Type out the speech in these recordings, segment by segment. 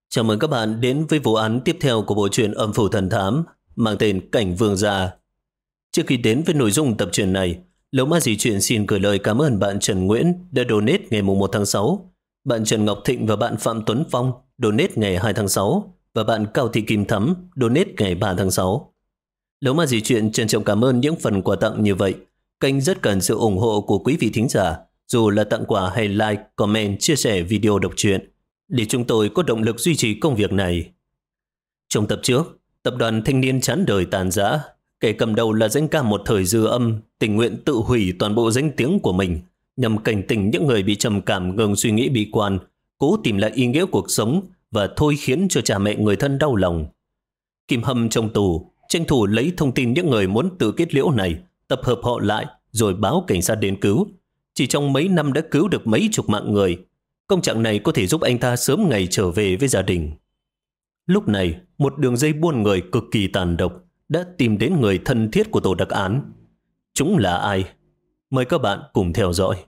Chào mừng các bạn đến với vụ án tiếp theo của bộ truyện Âm Phủ Thần Thám mang tên Cảnh Vương Gia. Trước khi đến với nội dung tập truyện này, Lấu Ma Dì Chuyện xin gửi lời cảm ơn bạn Trần Nguyễn đã donate ngày 1 tháng 6, bạn Trần Ngọc Thịnh và bạn Phạm Tuấn Phong donate ngày 2 tháng 6 và bạn Cao Thị Kim Thắm donate ngày 3 tháng 6. Lấu Ma Dì Chuyện trân trọng cảm ơn những phần quà tặng như vậy. Kênh rất cần sự ủng hộ của quý vị thính giả, dù là tặng quà hay like, comment, chia sẻ video đọc truyện, để chúng tôi có động lực duy trì công việc này. Trong tập trước, tập đoàn thanh niên chán đời tàn rã, kẻ cầm đầu là danh ca một thời dư âm, tình nguyện tự hủy toàn bộ danh tiếng của mình, nhằm cảnh tỉnh những người bị trầm cảm ngừng suy nghĩ bi quan, cố tìm lại ý nghĩa cuộc sống và thôi khiến cho cha mẹ người thân đau lòng. Kim Hâm trong tù, tranh thủ lấy thông tin những người muốn tự kết liễu này, tập hợp họ lại rồi báo cảnh sát đến cứu. Chỉ trong mấy năm đã cứu được mấy chục mạng người. Công trạng này có thể giúp anh ta sớm ngày trở về với gia đình. Lúc này, một đường dây buôn người cực kỳ tàn độc đã tìm đến người thân thiết của tổ đặc án. Chúng là ai? Mời các bạn cùng theo dõi.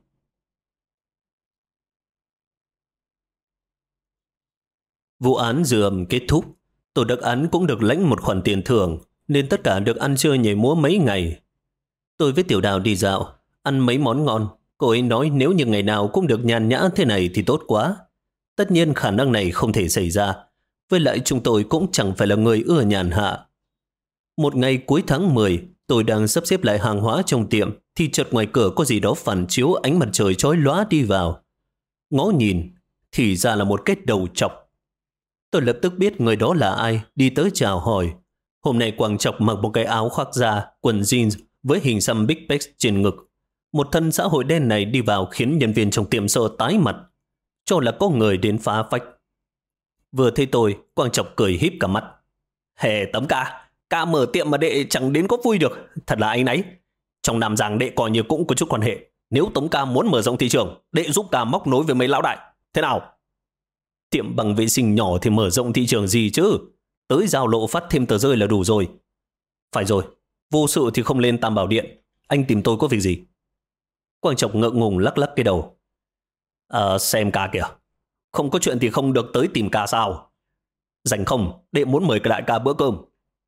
Vụ án dư âm kết thúc. Tổ đặc án cũng được lãnh một khoản tiền thưởng, nên tất cả được ăn chơi nhảy múa mấy ngày. Tôi với Tiểu Đào đi dạo, ăn mấy món ngon. Cô ấy nói nếu như ngày nào cũng được nhàn nhã thế này thì tốt quá. Tất nhiên khả năng này không thể xảy ra. Với lại chúng tôi cũng chẳng phải là người ưa nhàn hạ. Một ngày cuối tháng 10, tôi đang sắp xếp lại hàng hóa trong tiệm thì chợt ngoài cửa có gì đó phản chiếu ánh mặt trời chói lóa đi vào. Ngó nhìn, thì ra là một cái đầu trọc. Tôi lập tức biết người đó là ai, đi tới chào hỏi. Hôm nay quàng trọc mặc một cái áo khoác da, quần jeans với hình xăm Big Bex trên ngực. Một thân xã hội đen này đi vào khiến nhân viên trong tiệm sợ tái mặt, cho là có người đến phá phách. Vừa thấy tôi, quang trọc cười híp cả mắt. Hề Tấm ca, ca mở tiệm mà đệ chẳng đến có vui được, thật là áy náy. Trong Nam Giang đệ coi như cũng có chút quan hệ. Nếu Tống ca muốn mở rộng thị trường, đệ giúp ca móc nối với mấy lão đại. Thế nào? Tiệm bằng vệ sinh nhỏ thì mở rộng thị trường gì chứ? Tới giao lộ phát thêm tờ rơi là đủ rồi. Phải rồi, vô sự thì không lên Tam Bảo Điện. Anh tìm tôi có việc gì? Quang Trọc ngượng ngùng lắc lắc cái đầu. Xem ca kìa. Không có chuyện thì không được tới tìm ca sao? Rảnh không? Đệ muốn mời cái đại ca bữa cơm.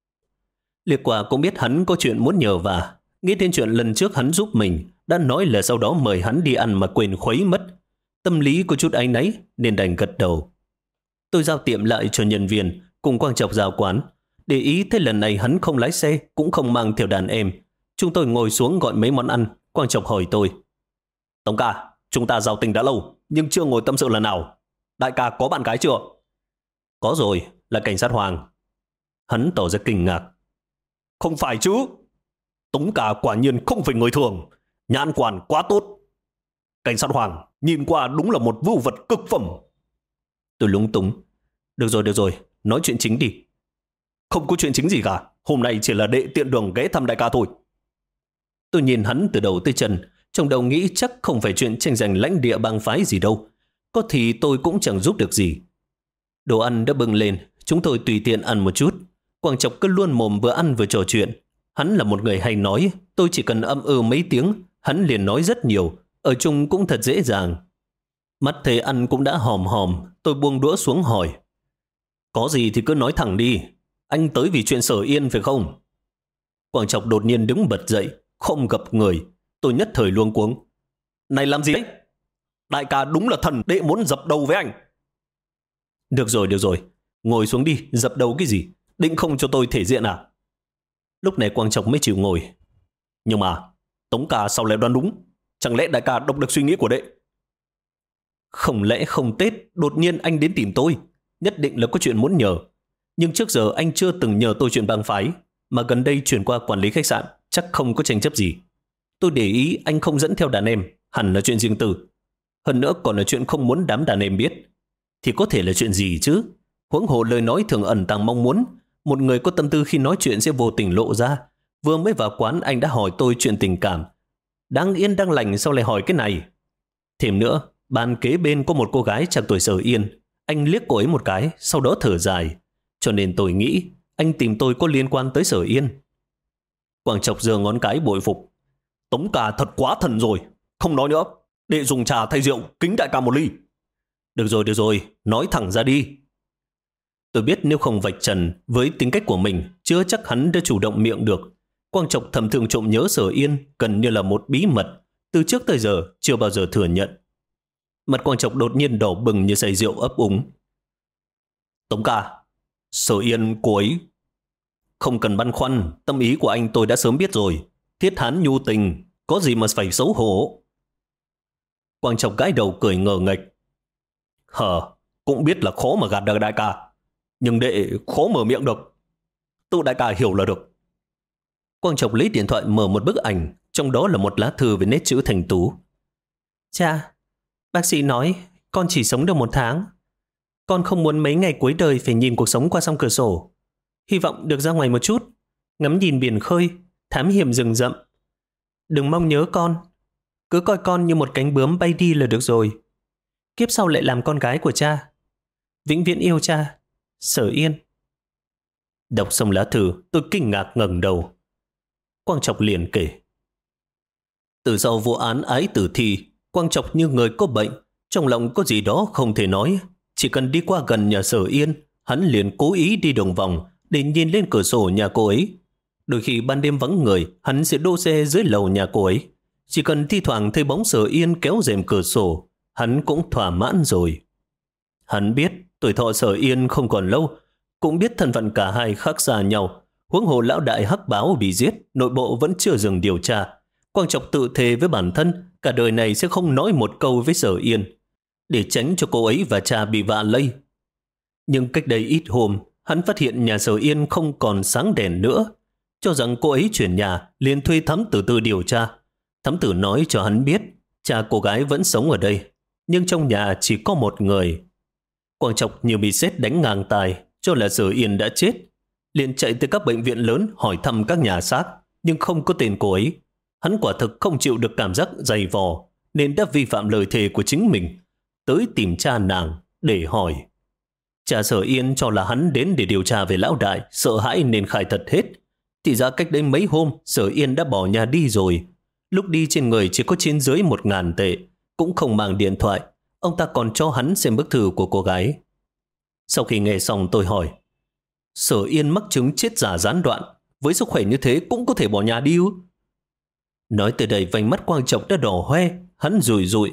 Liệt Quả cũng biết hắn có chuyện muốn nhờ và nghĩ đến chuyện lần trước hắn giúp mình, đã nói là sau đó mời hắn đi ăn mà quên khuấy mất. Tâm lý có chút áy náy nên đành gật đầu. Tôi giao tiệm lại cho nhân viên, cùng Quang Trọc giao quán. Để ý thế lần này hắn không lái xe, cũng không mang theo đàn em. Chúng tôi ngồi xuống gọi mấy món ăn. Quang Trọc hỏi tôi. Tống ca, chúng ta giao tình đã lâu, nhưng chưa ngồi tâm sự lần nào. Đại ca có bạn gái chưa? Có rồi, là cảnh sát Hoàng. Hắn tỏ ra kinh ngạc. Không phải chứ? Tống ca quả nhiên không phải người thường. Nhãn quan quá tốt. Cảnh sát Hoàng nhìn qua đúng là một vưu vật cực phẩm. Tôi lúng túng. Được rồi, nói chuyện chính đi. Không có chuyện chính gì cả. Hôm nay chỉ là đệ tiện đường ghé thăm đại ca thôi. Tôi nhìn hắn từ đầu tới chân, trong đầu nghĩ chắc không phải chuyện tranh giành lãnh địa bang phái gì đâu. Có thì tôi cũng chẳng giúp được gì. Đồ ăn đã bưng lên, chúng tôi tùy tiện ăn một chút. Quang Trọc cứ luôn mồm vừa ăn vừa trò chuyện. Hắn là một người hay nói, tôi chỉ cần mấy tiếng, hắn liền nói rất nhiều, ở chung cũng thật dễ dàng. Mắt thấy ăn cũng đã hòm hòm, tôi buông đũa xuống hỏi. Có gì thì cứ nói thẳng đi, anh tới vì chuyện Sở Yên phải không? Quang Trọc đột nhiên đứng bật dậy, không gặp người. Tôi nhất thời luống cuống. Này làm gì đấy? Đại ca đúng là thần, đệ muốn dập đầu với anh. Được rồi, ngồi xuống đi, dập đầu cái gì? Định không cho tôi thể diện à? Lúc này Quang Trọc mới chịu ngồi. Nhưng mà, Tống ca sao lại đoán đúng? Chẳng lẽ đại ca đọc được suy nghĩ của đệ? Không lẽ không Tết, đột nhiên anh đến tìm tôi? Nhất định là có chuyện muốn nhờ. Nhưng trước giờ anh chưa từng nhờ tôi chuyện bang phái, mà gần đây chuyển qua quản lý khách sạn, chắc không có tranh chấp gì. Tôi để ý anh không dẫn theo đàn em, hẳn là chuyện riêng tư. Hơn nữa còn là chuyện không muốn đám đàn em biết. Thì có thể là chuyện gì chứ? Huống hồ lời nói thường ẩn tàng mong muốn. Một người có tâm tư khi nói chuyện sẽ vô tình lộ ra. Vừa mới vào quán anh đã hỏi tôi chuyện tình cảm. Đang yên đang lành sao lại hỏi cái này? Thêm nữa, bàn kế bên có một cô gái chạc tuổi Sở Yên. Anh liếc cô ấy một cái, sau đó thở dài. Cho nên tôi nghĩ anh tìm tôi có liên quan tới Sở Yên. Quang Trọc giơ ngón cái bội phục. Tống ca thật quá thần rồi. Không nói nữa, đệ dùng trà thay rượu, kính đại ca một ly. Được rồi, nói thẳng ra đi. Tôi biết nếu không vạch trần với tính cách của mình, chưa chắc hắn đã chủ động miệng được. Quang Trọc thầm thường trộm nhớ Sở Yên gần như là một bí mật, từ trước tới giờ chưa bao giờ thừa nhận. Mặt Quang Trọc đột nhiên đỏ bừng như say rượu ấp úng. Tống ca, Sở Yên cô ấy... Không cần băn khoăn, tâm ý của anh tôi đã sớm biết rồi. Thiết hán nhu tình, có gì mà phải xấu hổ. Quang Trọc gãi đầu cười ngờ nghệch. Cũng biết là khó mà gạt được đại ca, nhưng đệ khó mở miệng được. Tự đại ca hiểu là được. Quang Trọc lấy điện thoại mở một bức ảnh, trong đó là một lá thư với nét chữ thành tú. Cha, bác sĩ nói con chỉ sống được 1 tháng. Con không muốn mấy ngày cuối đời phải nhìn cuộc sống qua song cửa sổ. Hy vọng được ra ngoài một chút, ngắm nhìn biển khơi, thám hiểm rừng rậm. Đừng mong nhớ con, cứ coi con như một cánh bướm bay đi là được rồi. Kiếp sau lại làm con gái của cha. Vĩnh viễn yêu cha, Sở Yên. Đọc xong lá thư, tôi kinh ngạc ngẩng đầu. Quang Trọc liền kể. Từ sau vụ án ái tử thi, Quang Trọc như người có bệnh, trong lòng có gì đó không thể nói. Chỉ cần đi qua gần nhà Sở Yên, hắn liền cố ý đi đường vòng để nhìn lên cửa sổ nhà cô ấy. Đôi khi ban đêm vắng người, hắn sẽ đỗ xe dưới lầu nhà cô ấy. Chỉ cần thi thoảng thấy bóng Sở Yên kéo rèm cửa sổ, hắn cũng thỏa mãn rồi. Hắn biết tuổi thọ Sở Yên không còn lâu, cũng biết thân phận cả hai khác xa nhau. Huống hồ lão đại hắc báo bị giết, nội bộ vẫn chưa dừng điều tra. Quang Trọc tự thề với bản thân cả đời này sẽ không nói một câu với Sở Yên, để tránh cho cô ấy và cha bị vạ lây. Nhưng cách đây ít hôm, hắn phát hiện nhà Sở Yên không còn sáng đèn nữa. Cho rằng cô ấy chuyển nhà, liền thuê thám tử tư điều tra. Thám tử nói cho hắn biết cha cô gái vẫn sống ở đây, nhưng trong nhà chỉ có một người. Quang Trọc như bị sét đánh ngang tai, cho là Sở Yên đã chết. Liền chạy tới các bệnh viện lớn hỏi thăm các nhà xác, nhưng không có tên cô ấy. Hắn quả thực không chịu được cảm giác dày vò, nên đã vi phạm lời thề của chính mình, tới tìm cha nàng để hỏi. Cha Sở Yên cho là hắn đến để điều tra về lão đại, sợ hãi nên khai thật hết. Thì ra cách đây mấy hôm, Sở Yên đã bỏ nhà đi rồi. Lúc đi trên người chỉ có trên dưới 1.000 tệ, cũng không mang điện thoại. Ông ta còn cho hắn xem bức thư của cô gái. Sau khi nghe xong tôi hỏi, Sở Yên mắc chứng chết giả gián đoạn, với sức khỏe như thế cũng có thể bỏ nhà đi ư? Nói từ đây vành mắt Quang Trọc đã đỏ hoe, hắn rủi rủi.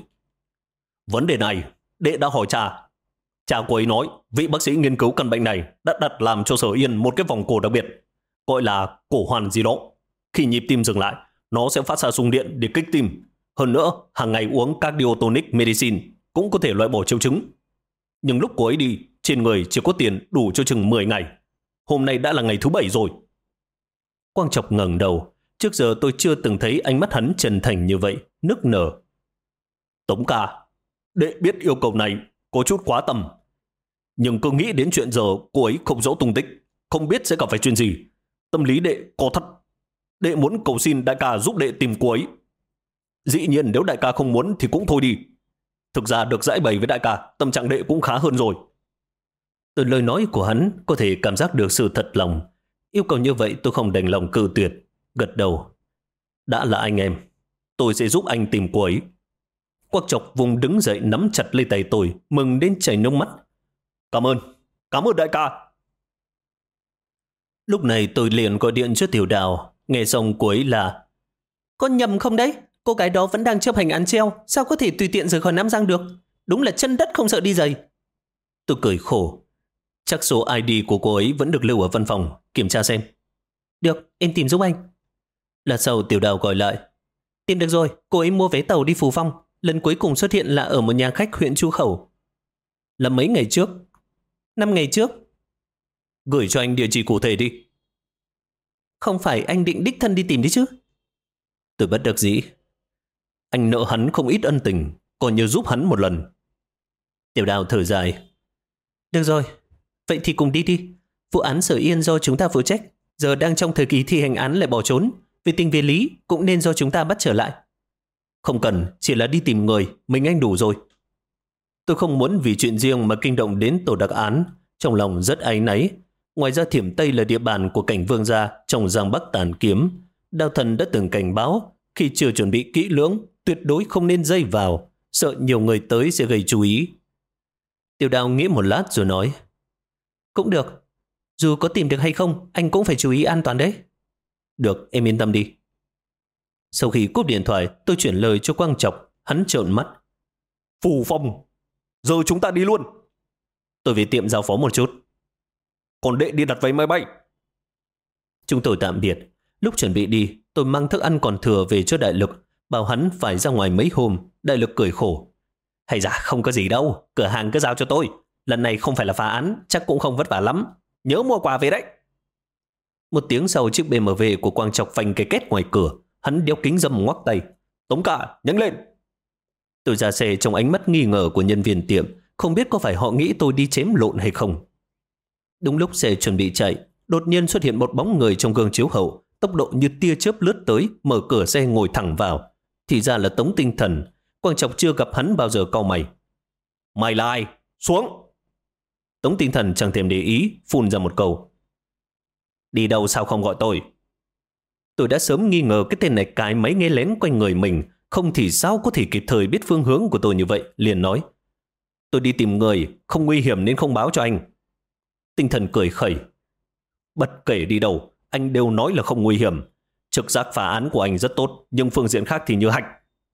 Vấn đề này, đệ đã hỏi cha. Cha cô ấy nói, vị bác sĩ nghiên cứu căn bệnh này đã đặt làm cho Sở Yên một cái vòng cổ đặc biệt, gọi là cổ hoàn gì đó. Khi nhịp tim dừng lại, nó sẽ phát ra xung điện để kích tim. Hơn nữa, hàng ngày uống cardiotonic medicine cũng có thể loại bỏ triệu chứng. Nhưng lúc cô ấy đi, trên người chỉ có tiền đủ cho chừng 10 ngày. Hôm nay đã là ngày thứ 7 rồi. Quang Trọc ngẩng đầu. Trước giờ tôi chưa từng thấy ánh mắt hắn chân thành như vậy, nức nở. Tống ca, đệ biết yêu cầu này có chút quá tầm. Nhưng cứ nghĩ đến chuyện giờ cô ấy không rõ tung tích, không biết sẽ gặp phải chuyện gì. Tâm lý đệ có thắt. Đệ muốn cầu xin đại ca giúp đệ tìm cô ấy. Dĩ nhiên nếu đại ca không muốn thì cũng thôi đi. Thực ra được giải bày với đại ca, tâm trạng đệ cũng khá hơn rồi. Từ lời nói của hắn có thể cảm giác được sự thật lòng. Yêu cầu như vậy tôi không đành lòng cự tuyệt, gật đầu. Đã là anh em, tôi sẽ giúp anh tìm cô ấy. Quang Trọc vùng đứng dậy nắm chặt lấy tay tôi, mừng đến chảy nước mắt. Cảm ơn đại ca. Lúc này tôi liền gọi điện cho Tiểu Đào, nghe xong cô ấy là: Con nhầm không đấy? Cô gái đó vẫn đang chấp hành án treo, sao có thể tùy tiện rời khỏi Nam Giang được? Đúng là chân đất không sợ đi giày. Tôi cười khổ. Chắc số ID của cô ấy vẫn được lưu ở văn phòng, kiểm tra xem. Được, em tìm giúp anh. Là sau Tiểu Đào gọi lại. Tìm được rồi, cô ấy mua vé tàu đi Phú Phong. Lần cuối cùng xuất hiện là ở một nhà khách huyện Chu Khẩu. Là mấy ngày trước? 5 ngày trước. Gửi cho anh địa chỉ cụ thể đi. Không phải anh định đích thân đi tìm đi chứ? Tôi bất đắc dĩ. Anh nợ hắn không ít ân tình, còn như giúp hắn một lần. Tiểu Đào thở dài. Được rồi, vậy thì cùng đi đi. Vụ án Sở Yên do chúng ta phụ trách, giờ đang trong thời kỳ thi hành án lại bỏ trốn. Về tình về lý cũng nên do chúng ta bắt trở lại. Không cần, chỉ là đi tìm người, mình anh đủ rồi. Tôi không muốn vì chuyện riêng mà kinh động đến tổ đặc án, trong lòng rất áy náy. Ngoài ra Thiểm Tây là địa bàn của cảnh Vương gia trong Giang Bắc Tàn Kiếm. Đao Thần đã từng cảnh báo, khi chưa chuẩn bị kỹ lưỡng, tuyệt đối không nên dây vào, sợ nhiều người tới sẽ gây chú ý. Tiểu Đào nghĩ một lát rồi nói: Cũng được. Dù có tìm được hay không, anh cũng phải chú ý an toàn đấy. Được, em yên tâm đi. Sau khi cúp điện thoại, tôi chuyển lời cho Quang Trọc. Hắn trợn mắt. Phù Phong, giờ chúng ta đi luôn. Tôi về tiệm giao phó một chút. Còn đệ đi đặt vé máy bay. Chúng tôi tạm biệt. Lúc chuẩn bị đi, tôi mang thức ăn còn thừa về cho Đại Lực, bảo hắn phải ra ngoài mấy hôm. Đại Lực cười khổ. Hay dạ, không có gì đâu, cửa hàng cứ giao cho tôi. Lần này không phải là phá án, chắc cũng không vất vả lắm. Nhớ mua quà về đấy. Một tiếng sau, chiếc BMW của Quang Trọc phanh cái két ngoài cửa. Hắn đeo kính râm ngoắc tay. Tống cả, nhanh lên. Tôi ra xe trong ánh mắt nghi ngờ của nhân viên tiệm, không biết có phải họ nghĩ tôi đi chém lộn hay không. Đúng lúc xe chuẩn bị chạy, đột nhiên xuất hiện một bóng người trong gương chiếu hậu, tốc độ như tia chớp lướt tới, mở cửa xe ngồi thẳng vào. Thì ra là Tống Tinh Thần. Quang Trọc chưa gặp hắn bao giờ cau mày. Mày là ai? Xuống. Tống Tinh Thần chẳng thèm để ý, phun ra một câu. Đi đâu sao không gọi tôi? Tôi đã sớm nghi ngờ cái tên này cài máy nghe lén quanh người mình, không thì sao có thể kịp thời biết phương hướng của tôi như vậy, liền nói. Tôi đi tìm người, không nguy hiểm nên không báo cho anh. Tinh Thần cười khẩy. Bất kể đi đâu, anh đều nói là không nguy hiểm. Trực giác phá án của anh rất tốt, nhưng phương diện khác thì như hạch.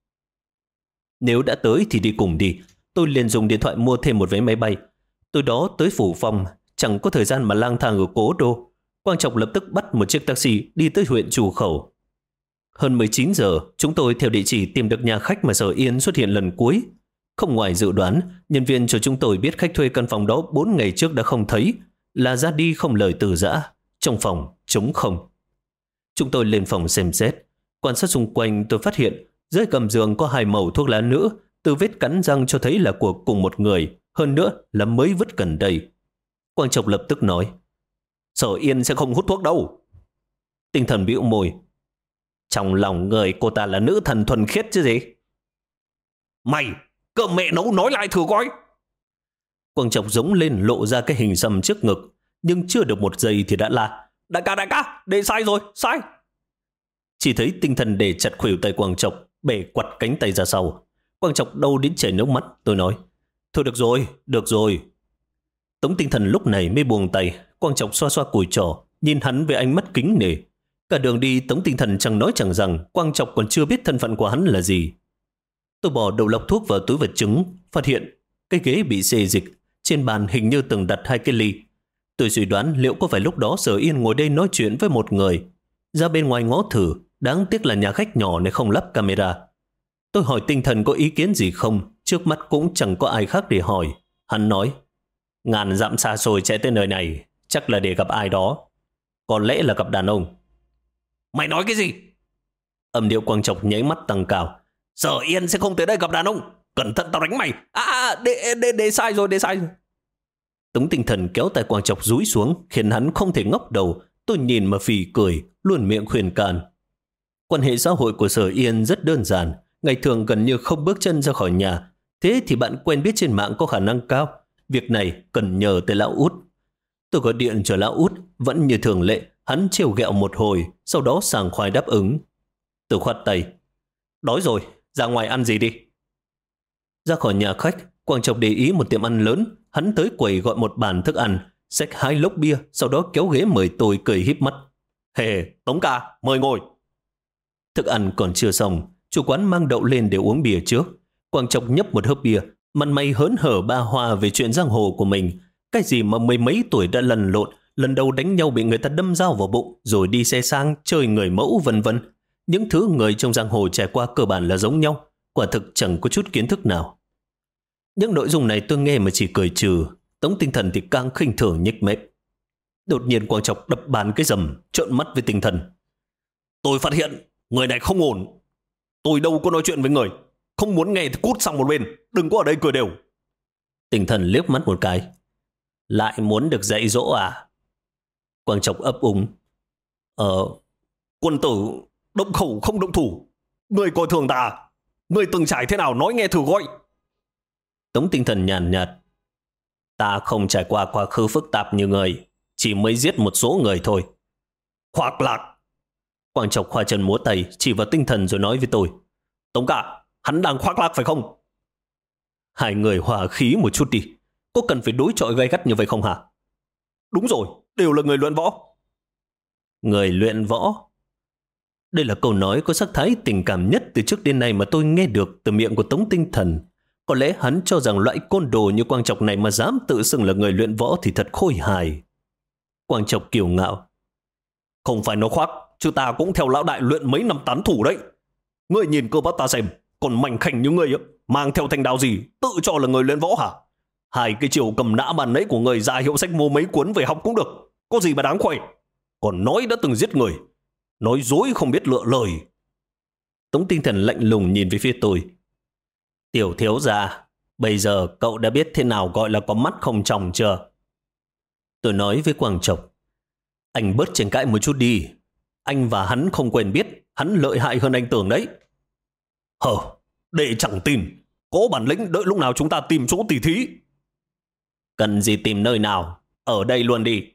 Nếu đã tới thì đi cùng đi. Tôi liền dùng điện thoại mua thêm một vé máy bay. Tôi đó tới Phủ Phong, chẳng có thời gian mà lang thang ở cố đô. Quang Trọc lập tức bắt một chiếc taxi đi tới huyện Trù Khẩu. Hơn 19 giờ, chúng tôi theo địa chỉ tìm được nhà khách mà Sở Yên xuất hiện lần cuối. Không ngoài dự đoán, nhân viên cho chúng tôi biết khách thuê căn phòng đó 4 ngày trước đã không thấy, là ra đi không lời từ giã. Trong phòng, trống không. Chúng tôi lên phòng xem xét. Quan sát xung quanh tôi phát hiện dưới gầm giường có 2 mẩu thuốc lá nữ, từ vết cắn răng cho thấy là của cùng một người, hơn nữa là mới vứt gần đây. Quang Trọc lập tức nói. Sở Yên sẽ không hút thuốc đâu. Tinh Thần bĩu môi. Trong lòng người cô ta là nữ thần thuần khiết chứ gì. Mày, cơm mẹ nấu nói lại thử coi. Quang Trọc giống lên lộ ra cái hình xăm trước ngực, nhưng chưa được một giây thì đã la. Đại ca, để sai rồi, sai. Chỉ thấy Tinh Thần để chặt khuỷu tay Quang Trọc, bẻ quặt cánh tay ra sau. Quang Trọc đau đến chảy nước mắt, tôi nói. Thôi được rồi. Tống Tinh Thần lúc này mới buông tay. Quang Trọc xoa xoa cùi trỏ, nhìn hắn với ánh mắt kính nể. Cả đường đi Tống Tinh Thần chẳng nói chẳng rằng Quang Trọc còn chưa biết thân phận của hắn là gì. Tôi bỏ đầu lọc thuốc vào túi vật chứng, phát hiện cái ghế bị xê dịch, trên bàn hình như từng đặt 2 cái ly. Tôi suy đoán liệu có phải lúc đó Sở Yên ngồi đây nói chuyện với một người. Ra bên ngoài ngó thử, đáng tiếc là nhà khách nhỏ này không lắp camera. Tôi hỏi Tinh Thần có ý kiến gì không, trước mắt cũng chẳng có ai khác để hỏi. Hắn nói, ngàn dặm xa xôi chạy tới nơi này, chắc là để gặp ai đó. Có lẽ là gặp đàn ông. Mày nói cái gì? Âm điệu Quang Trọc nháy mắt tăng cao. Sở Yên sẽ không tới đây gặp đàn ông. Cẩn thận tao đánh mày. Để sai rồi. Tống Tinh Thần kéo tay Quang Trọc dúi xuống, khiến hắn không thể ngóc đầu. Tôi nhìn mà phì cười, luôn miệng khuyên can. Quan hệ xã hội của Sở Yên rất đơn giản, ngày thường gần như không bước chân ra khỏi nhà. Thế thì bạn quen biết trên mạng có khả năng cao. Việc này cần nhờ tới lão út. Tôi gọi điện cho lão út, vẫn như thường lệ, hắn trêu ghẹo một hồi, sau đó sảng khoái đáp ứng. Tôi khoát tay. Đói rồi, ra ngoài ăn gì đi. Ra khỏi nhà khách, Quang Trọc để ý một tiệm ăn lớn, hắn tới quầy gọi một bàn thức ăn, xách 2 lốc bia, sau đó kéo ghế mời tôi cười híp mắt. Hề, Tống ca, mời ngồi. Thức ăn còn chưa xong, chủ quán mang đậu lên để uống bia trước. Quang Trọc nhấp một hớp bia, mặt mày hớn hở ba hoa về chuyện giang hồ của mình. Cái gì mà 10 mấy tuổi đã lăn lộn, lần đầu đánh nhau bị người ta đâm dao vào bụng, rồi đi xe sang, chơi người mẫu vân vân. Những thứ người trong giang hồ trải qua cơ bản là giống nhau, quả thực chẳng có chút kiến thức nào. Những nội dung này tôi nghe mà chỉ cười trừ, Tống Tinh Thần thì càng khinh thường nhếch mép. Đột nhiên Quang Trọc đập bàn cái rầm, trợn mắt với Tinh Thần. Tôi phát hiện người này không ổn. Tôi đâu có nói chuyện với người. Không muốn nghe thì cút sang một bên, đừng có ở đây cười đều. Tinh Thần liếc mắt một cái. Lại muốn được dạy dỗ à? Quang Trọc ấp úng. Quân tử, động khẩu không động thủ. Người coi thường ta. Người từng trải thế nào nói nghe thử gọi. Tống Tinh Thần nhàn nhạt. Ta không trải qua quá khứ phức tạp như người, chỉ mới giết một số người thôi. Khoác lác. Quang Trọc khoa chân múa tay chỉ vào Tinh Thần rồi nói với tôi. Tống cả, hắn đang khoác lác phải không? Hai người hòa khí một chút đi. Có cần phải đối chọi gay gắt như vậy không hả? Đúng rồi, đều là người luyện võ. Người luyện võ? Đây là câu nói có sắc thái tình cảm nhất từ trước đến nay mà tôi nghe được từ miệng của Tống Tinh Thần. Có lẽ hắn cho rằng loại côn đồ như Quang Trọc này mà dám tự xưng là người luyện võ thì thật khôi hài. Quang Trọc kiêu ngạo. Không phải nó khoác, chứ ta cũng theo lão đại luyện mấy năm tán thủ đấy. Ngươi nhìn cơ bắp ta xem, còn mảnh khảnh như ngươi mang theo thanh đao gì, tự cho là người luyện võ hả? Hai cái chiều cầm nã bàn nấy của người ra hiệu sách mua mấy cuốn về học cũng được, có gì mà đáng khoe. Còn nói đã từng giết người, nói dối không biết lựa lời. Tống Tinh Thần lạnh lùng nhìn về phía tôi. Tiểu thiếu gia, bây giờ cậu đã biết thế nào gọi là có mắt không tròng chưa? Tôi nói với Quang Trọc. Anh bớt tranh cãi một chút đi. Anh và hắn không quen biết, hắn lợi hại hơn anh tưởng đấy. Hờ, để chẳng tin. Có bản lĩnh đợi lúc nào chúng ta tìm chỗ tỉ thí. Cần gì tìm nơi nào? Ở đây luôn đi.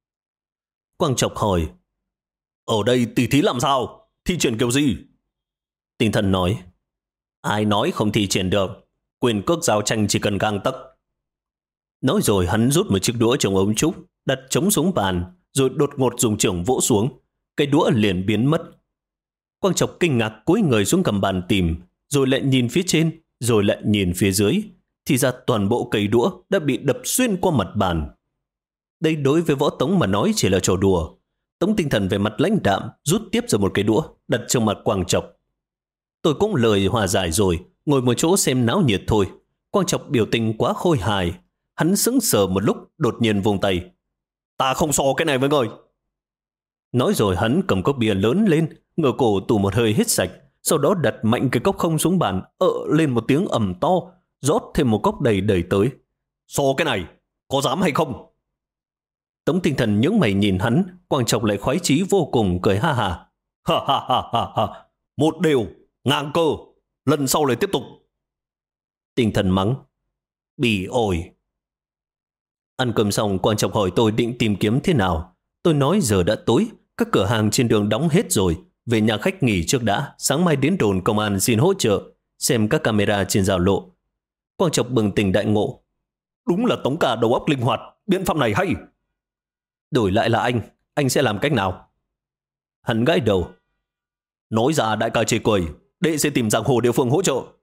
Quang Trọc hỏi. Ở đây tỉ thí làm sao? Thi triển kiểu gì? Tinh Thần nói. Ai nói không thi triển được? Quyền cước giao tranh chỉ cần gang tấc. Nói rồi hắn rút một chiếc đũa trong ống trúc, đặt chống xuống bàn, rồi đột ngột dùng chưởng vỗ xuống. Cái đũa liền biến mất. Quang Trọc kinh ngạc cúi người xuống cầm bàn tìm, rồi lại nhìn phía trên, rồi lại nhìn phía dưới. Thì ra toàn bộ cây đũa đã bị đập xuyên qua mặt bàn. Đây đối với Võ Tống mà nói chỉ là trò đùa. Tống Tinh Thần về mặt lãnh đạm rút tiếp ra một cái đũa đặt trong mặt Quang Trọc. Tôi cũng lời hòa giải rồi, ngồi một chỗ xem náo nhiệt thôi. Quang Trọc biểu tình quá khôi hài. Hắn sững sờ một lúc, đột nhiên vùng tay. Ta không so cái này với người. Nói rồi hắn cầm cốc bia lớn lên, ngửa cổ tù một hơi hít sạch, sau đó đặt mạnh cái cốc không xuống bàn, lên một tiếng ầm to, rót thêm một cốc đầy đầy tới. So cái này, có dám hay không? Tống Tinh Thần nhướng mày nhìn hắn, Quang Trọc lại khoái chí vô cùng cười ha ha. Ha ha ha ha ha, một đều, ngang cơ, lần sau lại tiếp tục. Tinh Thần mắng. Bỉ ổi. Ăn cơm xong, Quang Trọc hỏi tôi định tìm kiếm thế nào. Tôi nói giờ đã tối, các cửa hàng trên đường đóng hết rồi. Về nhà khách nghỉ trước đã, sáng mai đến đồn công an xin hỗ trợ, xem các camera trên giao lộ. Quang Trọc bừng tỉnh đại ngộ. Đúng là Tống ca đầu óc linh hoạt, biện pháp này hay. Đổi lại là anh sẽ làm cách nào? Hắn gãi đầu. Nói ra đại ca chê cười, đệ sẽ tìm giang hồ địa phương hỗ trợ.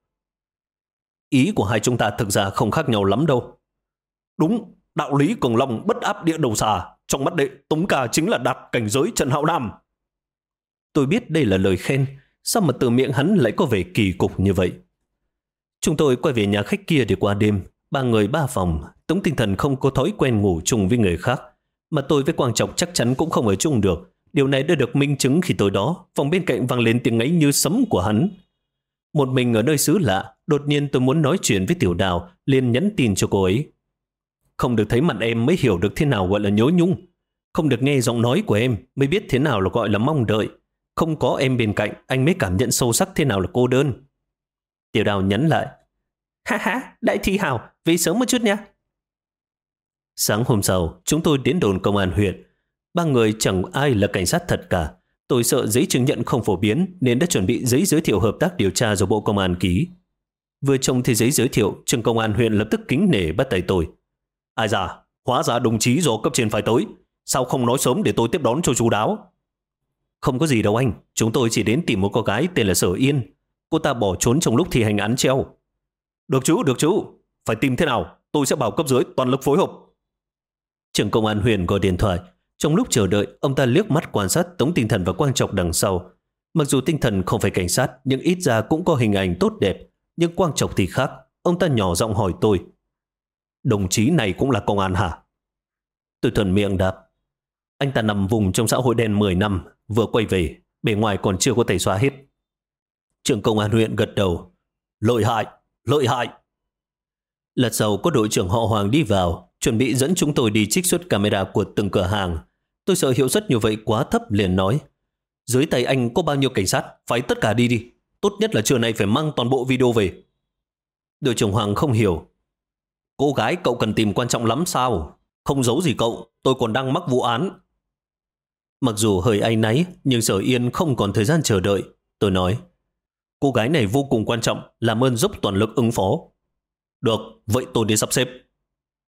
Ý của hai chúng ta thực ra không khác nhau lắm đâu. Đúng, đạo lý cường long bất áp địa đầu xà. Trong mắt đệ, Tống ca chính là đạt cảnh giới Trần Hạo Nam. Tôi biết đây là lời khen, sao mà từ miệng hắn lại có vẻ kỳ cục như vậy. Chúng tôi quay về nhà khách kia để qua đêm. 3 người 3 phòng, Tống Tinh Thần không có thói quen ngủ chung với người khác, mà tôi với Quang Trọc chắc chắn cũng không ở chung được. Điều này đã được minh chứng khi tối đó phòng bên cạnh vang lên tiếng ngáy như sấm của hắn. Một mình ở nơi xứ lạ, đột nhiên tôi muốn nói chuyện với Tiểu Đào, liền nhắn tin cho cô ấy. Không được thấy mặt em mới hiểu được thế nào gọi là nhớ nhung. Không được nghe giọng nói của em mới biết thế nào là gọi là mong đợi. Không có em bên cạnh, anh mới cảm nhận sâu sắc thế nào là cô đơn. Tiểu Đào nhắn lại. Ha ha, Đại Thi Hào, về sớm một chút nha. Sáng hôm sau, chúng tôi đến đồn công an huyện. 3 người chẳng ai là cảnh sát thật cả. Tôi sợ giấy chứng nhận không phổ biến nên đã chuẩn bị giấy giới thiệu hợp tác điều tra do Bộ Công an ký. Vừa trông thấy giấy giới thiệu, trưởng công an huyện lập tức kính nể bắt tay tôi. Ai da, hóa ra đồng chí do cấp trên phải tới. Sao không nói sớm để tôi tiếp đón cho chú đáo? Không có gì đâu anh, chúng tôi chỉ đến tìm một cô gái tên là Sở Yên. Cô ta bỏ trốn trong lúc thi hành án treo. Được chứ, phải tìm thế nào, tôi sẽ bảo cấp dưới toàn lực phối hợp. Trưởng công an huyện gọi điện thoại. Trong lúc chờ đợi, ông ta liếc mắt quan sát Tống Tinh Thần và Quang Trọc đằng sau. Mặc dù Tinh Thần không phải cảnh sát, nhưng ít ra cũng có hình ảnh tốt đẹp. Nhưng Quang Trọc thì khác. Ông ta nhỏ giọng hỏi tôi. Đồng chí này cũng là công an hả? Tôi thuận miệng đáp. Anh ta nằm vùng trong xã hội đen 10 năm, vừa quay về, bề ngoài còn chưa có thể xóa hết. Trưởng công an huyện gật đầu. Lợi hại. Lát sau có đội trưởng họ Hoàng đi vào, chuẩn bị dẫn chúng tôi đi trích xuất camera của từng cửa hàng. Tôi sợ hiệu suất như vậy quá thấp liền nói. Dưới tay anh có bao nhiêu cảnh sát, phải tất cả đi. Tốt nhất là trưa nay phải mang toàn bộ video về. Đội trưởng Hoàng không hiểu. Cô gái cậu cần tìm quan trọng lắm sao? Không giấu gì cậu, tôi còn đang mắc vụ án. Mặc dù hơi áy náy, nhưng Sở Yên không còn thời gian chờ đợi. Tôi nói, cô gái này vô cùng quan trọng, làm ơn dốc toàn lực ứng phó. Được, vậy tôi đi sắp xếp.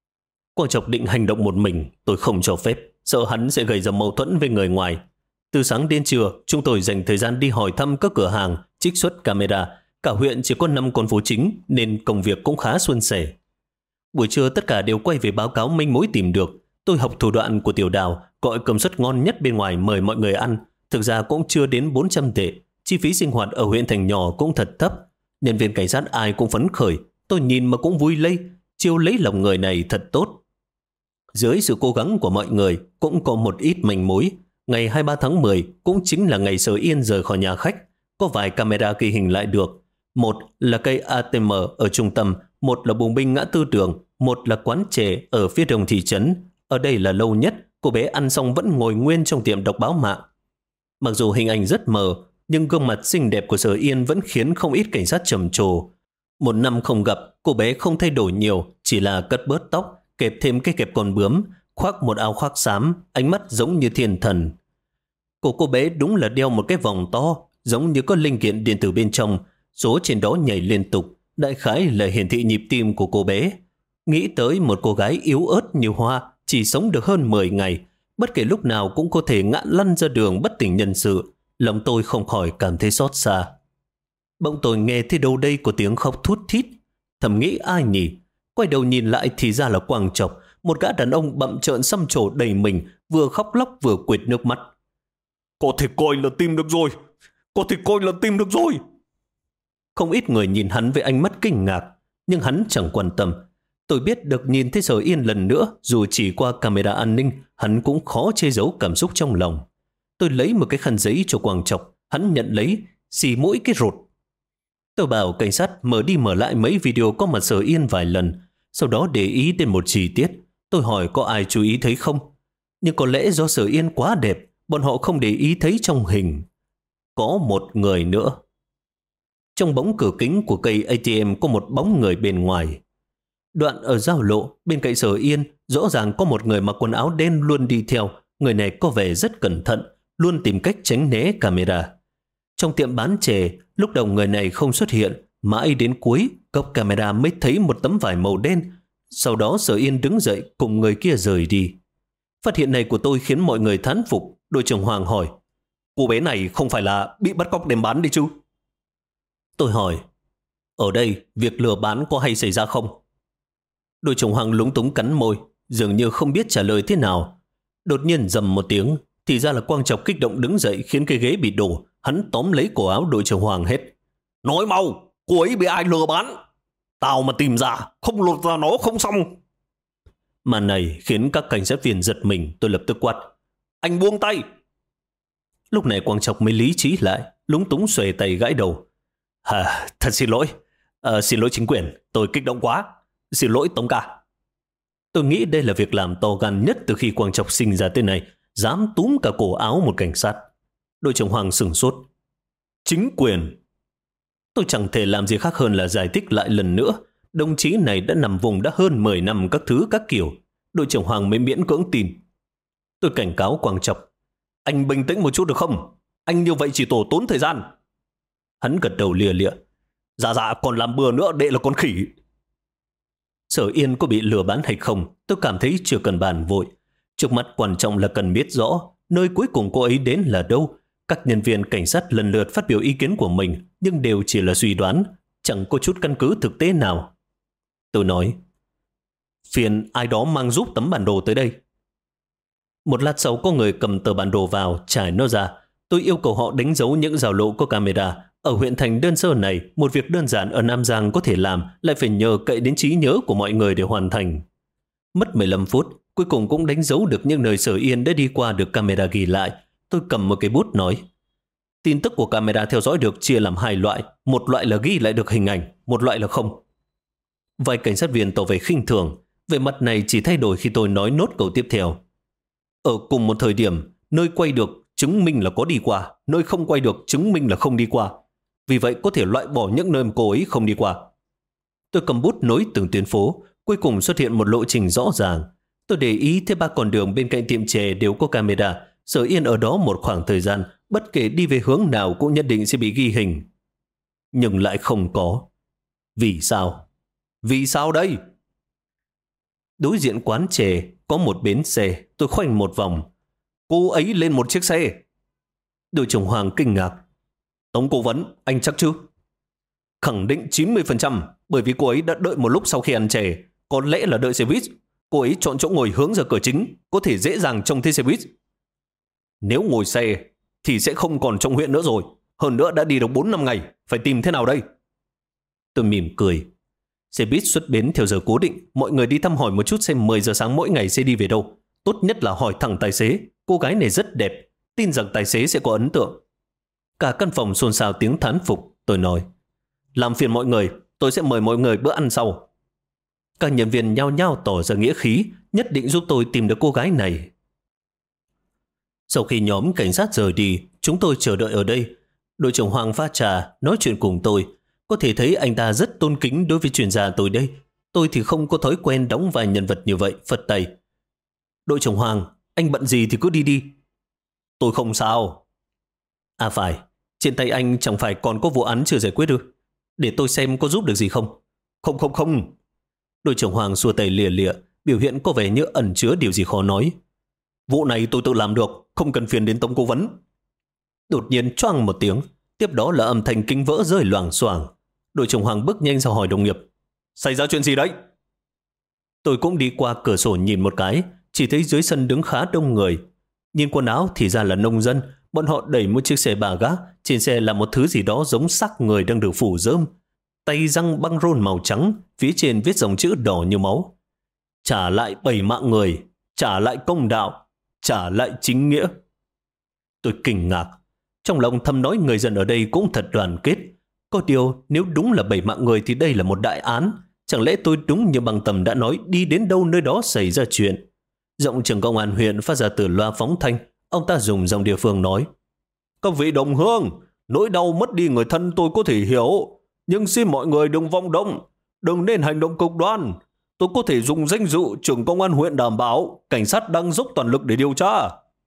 Quang Trọc định hành động một mình, tôi không cho phép, sợ hắn sẽ gây ra mâu thuẫn với người ngoài. Từ sáng đến trưa, chúng tôi dành thời gian đi hỏi thăm các cửa hàng, trích xuất camera. Cả huyện chỉ có 5 con phố chính nên công việc cũng khá suôn sẻ. Buổi trưa tất cả đều quay về báo cáo manh mối tìm được. Tôi học thủ đoạn của Tiểu Đào, gọi cơm suất ngon nhất bên ngoài mời mọi người ăn. Thực ra cũng chưa đến 400 tệ. Chi phí sinh hoạt ở huyện thành nhỏ cũng thật thấp. Nhân viên cảnh sát ai cũng phấn khởi. Tôi nhìn mà cũng vui lây. Chiêu lấy lòng người này thật tốt. Dưới sự cố gắng của mọi người cũng có một ít manh mối. Ngày 23 tháng 10 cũng chính là ngày Sở Yên rời khỏi nhà khách. Có vài camera ghi hình lại được. Một là cây ATM ở trung tâm, một là bùng binh ngã tư đường, một là quán chè ở phía đông thị trấn. Ở đây là lâu nhất, cô bé ăn xong vẫn ngồi nguyên trong tiệm đọc báo mạng. Mặc dù hình ảnh rất mờ, nhưng gương mặt xinh đẹp của Sở Yên vẫn khiến không ít cảnh sát trầm trồ. Một năm không gặp, cô bé không thay đổi nhiều, chỉ là cất bớt tóc, kẹp thêm cái kẹp con bướm, khoác một áo khoác xám, ánh mắt giống như thiên thần. Cô bé đúng là đeo một cái vòng to, giống như có linh kiện điện tử bên trong, số trên đó nhảy liên tục, đại khái là hiển thị nhịp tim của cô bé. Nghĩ tới một cô gái yếu ớt như hoa, chỉ sống được hơn 10 ngày, bất kể lúc nào cũng có thể ngã lăn ra đường bất tỉnh nhân sự, lòng tôi không khỏi cảm thấy xót xa. Bỗng tôi nghe thấy đâu đây có tiếng khóc thút thít, thầm nghĩ ai nhỉ? Quay đầu nhìn lại thì ra là Quang Trọc, một gã đàn ông bặm trợn xăm trổ đầy mình, vừa khóc lóc vừa quệt nước mắt. Có thể coi là tìm được rồi, có thể coi là tìm được rồi. Không ít người nhìn hắn với ánh mắt kinh ngạc, nhưng hắn chẳng quan tâm. Tôi biết được nhìn thấy Sở Yên lần nữa, dù chỉ qua camera an ninh, hắn cũng khó che giấu cảm xúc trong lòng. Tôi lấy một cái khăn giấy cho Quang Trọc, hắn nhận lấy, xì mũi cái rụt. Tôi bảo cảnh sát mở đi mở lại mấy video có mặt Sở Yên vài lần, sau đó để ý đến một chi tiết. Tôi hỏi có ai chú ý thấy không? Nhưng có lẽ do Sở Yên quá đẹp, bọn họ không để ý thấy trong hình. Có một người nữa. Trong bóng cửa kính của cây ATM có một bóng người bên ngoài. Đoạn ở giao lộ, bên cạnh Sở Yên, rõ ràng có một người mặc quần áo đen luôn đi theo. Người này có vẻ rất cẩn thận, luôn tìm cách tránh né camera. Trong tiệm bán chè, lúc đầu người này không xuất hiện, mãi đến cuối, góc camera mới thấy một tấm vải màu đen. Sau đó Sở Yên đứng dậy cùng người kia rời đi. Phát hiện này của tôi khiến mọi người thán phục. Đội trưởng Hoàng hỏi, cô bé này không phải là bị bắt cóc đem bán đi chứ? Tôi hỏi, ở đây việc lừa bán có hay xảy ra không? Đội trưởng Hoàng lúng túng cắn môi, dường như không biết trả lời thế nào. Đột nhiên rầm một tiếng, thì ra là Quang Trọc kích động đứng dậy khiến cái ghế bị đổ. Hắn tóm lấy cổ áo đội trưởng Hoàng hét, nói mau, cô ấy bị ai lừa bán? Tao mà tìm ra, không lột ra nó không xong. Màn này khiến các cảnh sát viên giật mình. Tôi lập tức quát, anh buông tay. Lúc này Quang Trọc mới lý trí lại, lúng túng xuề tay gãi đầu. Thật xin lỗi. Xin lỗi chính quyền, tôi kích động quá. Xin lỗi Tống ca. Tôi nghĩ đây là việc làm to gan nhất từ khi Quang Trọc sinh ra tới này, dám túm cả cổ áo một cảnh sát. Đội trưởng Hoàng sửng sốt. Chính quyền? Tôi chẳng thể làm gì khác hơn là giải thích lại lần nữa. Đồng chí này đã nằm vùng đã hơn 10 năm các thứ các kiểu. Đội trưởng Hoàng mới miễn cưỡng tin. Tôi cảnh cáo Quang Trọc, anh bình tĩnh một chút được không? Anh như vậy chỉ tổ tốn thời gian. Hắn gật đầu lìa lịa. Dạ, còn làm bừa nữa đệ là con khỉ. Sở Yên có bị lừa bán hay không, tôi cảm thấy chưa cần bàn vội. Trước mắt quan trọng là cần biết rõ nơi cuối cùng cô ấy đến là đâu. Các nhân viên cảnh sát lần lượt phát biểu ý kiến của mình, nhưng đều chỉ là suy đoán, chẳng có chút căn cứ thực tế nào. Tôi nói, phiền ai đó mang giúp tấm bản đồ tới đây. Một lát sau có người cầm tờ bản đồ vào, trải nó ra. Tôi yêu cầu họ đánh dấu những rào lộ có camera. Ở huyện thành đơn sơ này, một việc đơn giản ở Nam Giang có thể làm, lại phải nhờ cậy đến trí nhớ của mọi người để hoàn thành. Mất 15 phút, cuối cùng cũng đánh dấu được những nơi Sở Yên đã đi qua được camera ghi lại. Tôi cầm một cái bút nói, tin tức của camera theo dõi được chia làm 2 loại. Một loại là ghi lại được hình ảnh, một loại là không. Vài cảnh sát viên tỏ vẻ khinh thường. Về mặt này chỉ thay đổi khi tôi nói nốt câu tiếp theo. Ở cùng một thời điểm, nơi quay được chứng minh là có đi qua, nơi không quay được chứng minh là không đi qua. Vì vậy có thể loại bỏ những nơi mà cô ấy không đi qua. Tôi cầm bút nối từng tuyến phố, cuối cùng xuất hiện một lộ trình rõ ràng. Tôi để ý thấy 3 con đường bên cạnh tiệm chè đều có camera. Sở Yên ở đó một khoảng thời gian, bất kể đi về hướng nào cũng nhất định sẽ bị ghi hình. Nhưng lại không có. Vì sao? Vì sao đây? Đối diện quán chè có một bến xe, tôi khoanh một vòng. Cô ấy lên một chiếc xe. Đội trưởng Hoàng kinh ngạc. Tống cố vấn, anh chắc chứ? Khẳng định 90%, bởi vì cô ấy đã đợi một lúc sau khi ăn chè. Có lẽ là đợi xe buýt. Cô ấy chọn chỗ ngồi hướng ra cửa chính, có thể dễ dàng trông thấy xe buýt. Nếu ngồi xe thì sẽ không còn trong huyện nữa rồi. Hơn nữa đã đi được 4-5 ngày, phải tìm thế nào đây? Tôi mỉm cười. Xe buýt xuất bến theo giờ cố định, mọi người đi thăm hỏi một chút xem 10 giờ sáng mỗi ngày sẽ đi về đâu. Tốt nhất là hỏi thẳng tài xế, cô gái này rất đẹp, tin rằng tài xế sẽ có ấn tượng. Cả căn phòng xôn xao tiếng thán phục. Tôi nói, làm phiền mọi người, tôi sẽ mời mọi người bữa ăn sau. Các nhân viên nhao nhao tỏ ra nghĩa khí, nhất định giúp tôi tìm được cô gái này. Sau khi nhóm cảnh sát rời đi, chúng tôi chờ đợi ở đây. Đội trưởng Hoàng pha trà, nói chuyện cùng tôi. Có thể thấy anh ta rất tôn kính đối với chuyên gia tôi đây. Tôi thì không có thói quen đóng vai nhân vật như vậy, phật tay. Đội trưởng Hoàng, anh bận gì thì cứ đi đi. Tôi không sao. À phải, trên tay anh chẳng phải còn có vụ án chưa giải quyết ư? Để tôi xem có giúp được gì không. Không. Đội trưởng Hoàng xua tay lìa lịa, biểu hiện có vẻ như ẩn chứa điều gì khó nói. Vụ này tôi tự làm được, không cần phiền đến Tống cố vấn. Đột nhiên choang một tiếng, tiếp đó là âm thanh kính vỡ rơi loảng xoảng. Đội trưởng Hoàng bước nhanh ra hỏi đồng nghiệp. Xảy ra chuyện gì đấy? Tôi cũng đi qua cửa sổ nhìn một cái, chỉ thấy dưới sân đứng khá đông người. Nhìn quần áo thì ra là nông dân, bọn họ đẩy một chiếc xe bà gác, trên xe là một thứ gì đó giống xác người đang được phủ rơm. Tay giăng băng rôn màu trắng, phía trên viết dòng chữ đỏ như máu. Trả lại 7 mạng người, trả lại công đạo, trả lại chính nghĩa. Tôi kinh ngạc, trong lòng thầm nói người dân ở đây cũng thật đoàn kết. Có điều nếu đúng là 7 mạng người thì đây là một đại án. Chẳng lẽ tôi đúng như bằng tầm đã nói, đi đến đâu nơi đó xảy ra chuyện. Giọng trưởng công an huyện phát ra từ loa phóng thanh. Ông ta dùng giọng địa phương nói, các vị đồng hương, nỗi đau mất đi người thân tôi có thể hiểu, nhưng xin mọi người đừng vọng động, đừng nên hành động cực đoan. Tôi có thể dùng danh dự trưởng công an huyện đảm bảo cảnh sát đang dốc toàn lực để điều tra.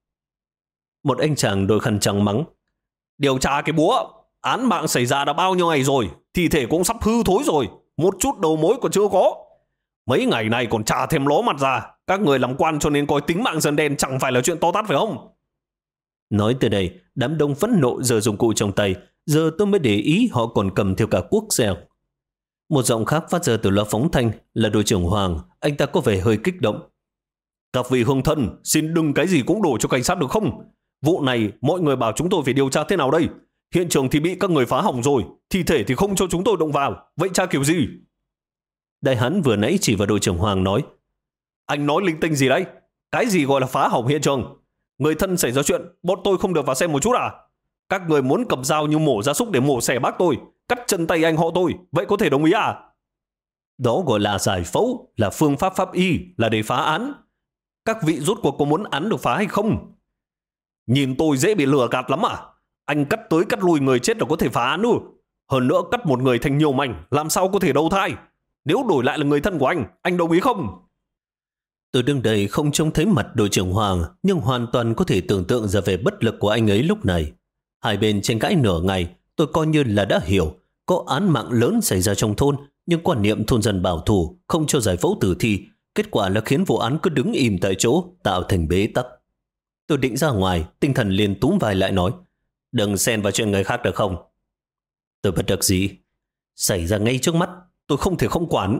Một anh chàng đội khăn trắng mắng, điều tra cái búa, án mạng xảy ra đã bao nhiêu ngày rồi, thi thể cũng sắp hư thối rồi, một chút đầu mối còn chưa có. Mấy ngày này còn chả thêm ló mặt ra, các người làm quan cho nên coi tính mạng dân đen chẳng phải là chuyện to tát phải không? Nói từ đây, đám đông phẫn nộ giơ dụng cụ trong tay, giờ tôi mới để ý họ còn cầm theo cả cuốc xẻo. Một giọng khác phát ra từ loa phóng thanh là đội trưởng Hoàng, anh ta có vẻ hơi kích động. Các vị hương thân, xin đừng cái gì cũng đổ cho cảnh sát được không? Vụ này mọi người bảo chúng tôi phải điều tra thế nào đây? Hiện trường thì bị các người phá hỏng rồi, thi thể thì không cho chúng tôi động vào, vậy tra kiểu gì? Đại hán vừa nãy chỉ vào đội trưởng Hoàng nói, anh nói linh tinh gì đấy? Cái gì gọi là phá hỏng hiện trường? Người thân xảy ra chuyện, bọn tôi không được vào xem một chút à? Các người muốn cầm dao như mổ gia súc để mổ xẻ bác tôi, cắt chân tay anh họ tôi, vậy có thể đồng ý à? Đó gọi là giải phẫu, là phương pháp pháp y, là để phá án. Các vị rốt cuộc có muốn án được phá hay không? Nhìn tôi dễ bị lừa gạt lắm à? Anh cắt tới cắt lui người chết là có thể phá án ư? Hơn nữa cắt một người thành nhiều mảnh, làm sao có thể đầu thai? Nếu đổi lại là người thân của anh đồng ý không? Tôi đứng đây không trông thấy mặt đội trưởng Hoàng, nhưng hoàn toàn có thể tưởng tượng ra về bất lực của anh ấy lúc này. Hai bên tranh cãi nửa ngày, tôi coi như là đã hiểu, có án mạng lớn xảy ra trong thôn, nhưng quan niệm thôn dân bảo thủ, không cho giải phẫu tử thi, kết quả là khiến vụ án cứ đứng im tại chỗ, tạo thành bế tắc. Tôi định ra ngoài, tinh thần liền túm vai lại nói, đừng xen vào chuyện người khác được không? Tôi bất đắc dĩ, xảy ra ngay trước mắt, tôi không thể không quản.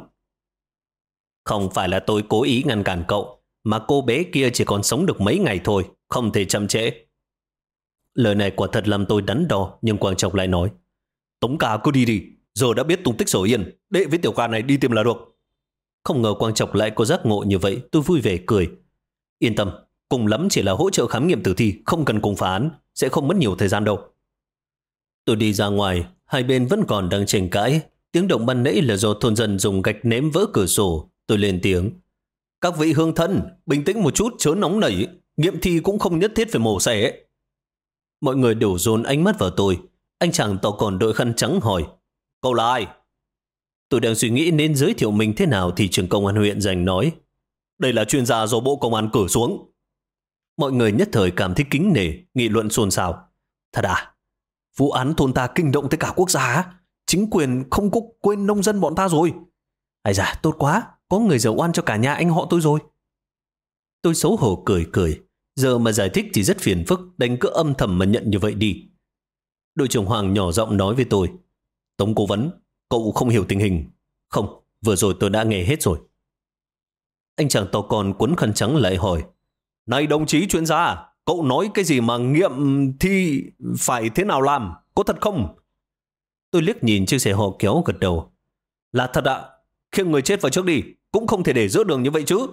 Không phải là tôi cố ý ngăn cản cậu, mà cô bé kia chỉ còn sống được mấy ngày thôi, không thể chậm trễ. Lời này quả thật làm tôi đắn đo, nhưng Quang Trọng lại nói, Tống ca cứ đi đi, giờ đã biết tung tích Sở Yên, đệ với tiểu ca này đi tìm là được. Không ngờ Quang Trọng lại có giác ngộ như vậy, tôi vui vẻ cười. Yên tâm, cùng lắm chỉ là hỗ trợ khám nghiệm tử thi, không cần cùng phá án, sẽ không mất nhiều thời gian đâu. Tôi đi ra ngoài, hai bên vẫn còn đang tranh cãi. Tiếng động ban nãy là do thôn dân dùng gạch ném vỡ cửa sổ. Tôi lên tiếng, các vị hương thân, bình tĩnh một chút chớ nóng nảy, nghiệm thi cũng không nhất thiết phải mổ xẻ. Mọi người đổ dồn ánh mắt vào tôi. Anh chàng to còn đội khăn trắng hỏi, cậu là ai? Tôi đang suy nghĩ nên giới thiệu mình thế nào thì trưởng công an huyện Giành nói, đây là chuyên gia do Bộ Công an cử xuống. Mọi người nhất thời cảm thấy kính nể, nghị luận xôn xao. Thật à? Vụ án thôn ta kinh động tới cả quốc gia á? Chính quyền không có quên nông dân bọn ta rồi. Ai da, tốt quá, có người giở oan cho cả nhà anh họ tôi rồi. Tôi xấu hổ cười cười. Giờ mà giải thích thì rất phiền phức, đành cứ âm thầm mà nhận như vậy đi. Đội trưởng Hoàng nhỏ giọng nói với tôi. Tống cố vấn, cậu không hiểu tình hình. Không, vừa rồi tôi đã nghe hết rồi. Anh chàng to con quấn khăn trắng lại hỏi. Này đồng chí chuyên gia, cậu nói cái gì mà nghiệm thì phải thế nào làm, có thật không? Tôi liếc nhìn chiếc xe họ kéo gật đầu. Là thật ạ, khiêng người chết vào trước đi, cũng không thể để giữa đường như vậy chứ.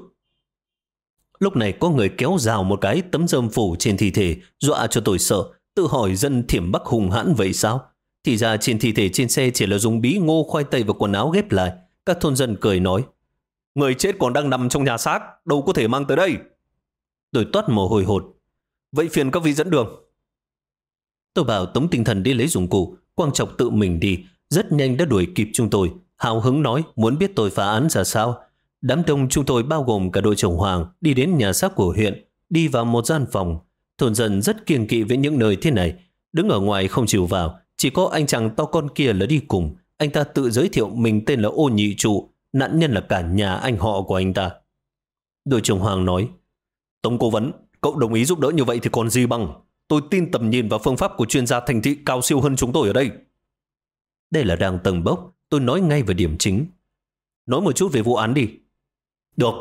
Lúc này có người kéo rào một cái tấm rơm phủ trên thi thể, dọa cho tôi sợ, tự hỏi dân Thiểm Bắc hùng hãn vậy sao? Thì ra trên thi thể trên xe chỉ là dùng bí ngô, khoai tây và quần áo ghép lại. Các thôn dân cười nói, người chết còn đang nằm trong nhà xác, đâu có thể mang tới đây. Tôi toát mồ hôi hột. Vậy phiền các vị dẫn đường. Tôi bảo Tống tinh thần đi lấy dụng cụ, Quang Trọc tự mình đi, rất nhanh đã đuổi kịp chúng tôi. Hào hứng nói muốn biết tôi phá án ra sao. Đám đông chúng tôi bao gồm cả đội trưởng Hoàng đi đến nhà xác của huyện, đi vào một gian phòng. Thôn dân rất kiêng kỵ với những nơi thế này, đứng ở ngoài không chịu vào. Chỉ có anh chàng to con kia là đi cùng. Anh ta tự giới thiệu mình tên là Ô Nhị Trụ, nạn nhân là cả nhà anh họ của anh ta. Đội trưởng Hoàng nói, Tống cố vấn, cậu đồng ý giúp đỡ như vậy thì còn gì bằng. Tôi tin tầm nhìn và phương pháp của chuyên gia thành thị cao siêu hơn chúng tôi ở đây. Đây là đang tầng bốc, tôi nói ngay vào điểm chính. Nói một chút về vụ án đi. Được.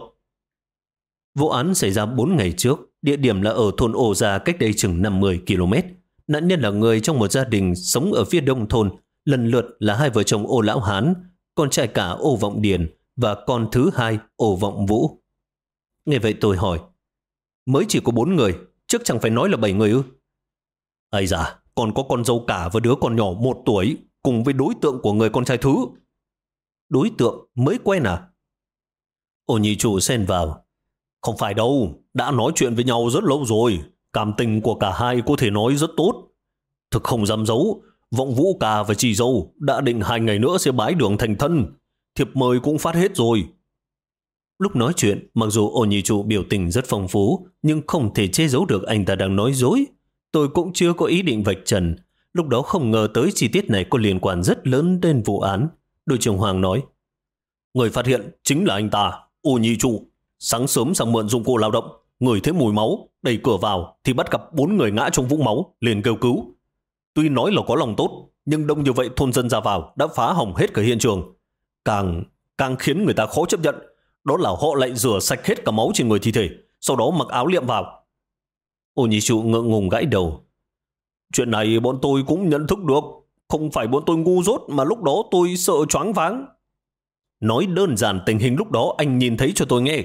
Vụ án xảy ra 4 ngày trước, địa điểm là ở thôn Ô Gia cách đây chừng 50 km. Nạn nhân là người trong một gia đình sống ở phía đông thôn, lần lượt là hai vợ chồng Ô Lão Hán, con trai cả Ô Vọng Điền và con thứ hai Ô Vọng Vũ. Nghe vậy tôi hỏi, mới chỉ có 4 người, trước chẳng phải nói là 7 người ư? Ây da, còn có con dâu cả và đứa con nhỏ 1 tuổi, cùng với đối tượng của người con trai thứ. Đối tượng mới quen à? Ô Nhị Trụ xen vào. Không phải đâu, đã nói chuyện với nhau rất lâu rồi. Cảm tình của cả hai có thể nói rất tốt. Thực không dám giấu, Vọng Vũ ca và chị dâu đã định 2 ngày nữa sẽ bái đường thành thân. Thiệp mời cũng phát hết rồi. Lúc nói chuyện, mặc dù Ô Nhị Trụ biểu tình rất phong phú, nhưng không thể che giấu được anh ta đang nói dối. Tôi cũng chưa có ý định vạch trần. Lúc đó không ngờ tới chi tiết này có liên quan rất lớn đến vụ án. Đội trưởng Hoàng nói, người phát hiện chính là anh ta, Ô Nhị Trụ. Sáng sớm sang mượn dụng cụ lao động, người thấy mùi máu, đẩy cửa vào thì bắt gặp 4 người ngã trong vũng máu, liền kêu cứu. Tuy nói là có lòng tốt, nhưng đông như vậy thôn dân ra vào đã phá hỏng hết cả hiện trường. Càng khiến người ta khó chấp nhận, đó là họ lại rửa sạch hết cả máu trên người thi thể, sau đó mặc áo liệm vào. Ô Nhị Trụ ngượng ngùng gãi đầu. Chuyện này bọn tôi cũng nhận thức được, không phải bọn tôi ngu dốt mà lúc đó tôi sợ choáng váng. Nói đơn giản tình hình lúc đó anh nhìn thấy cho tôi nghe.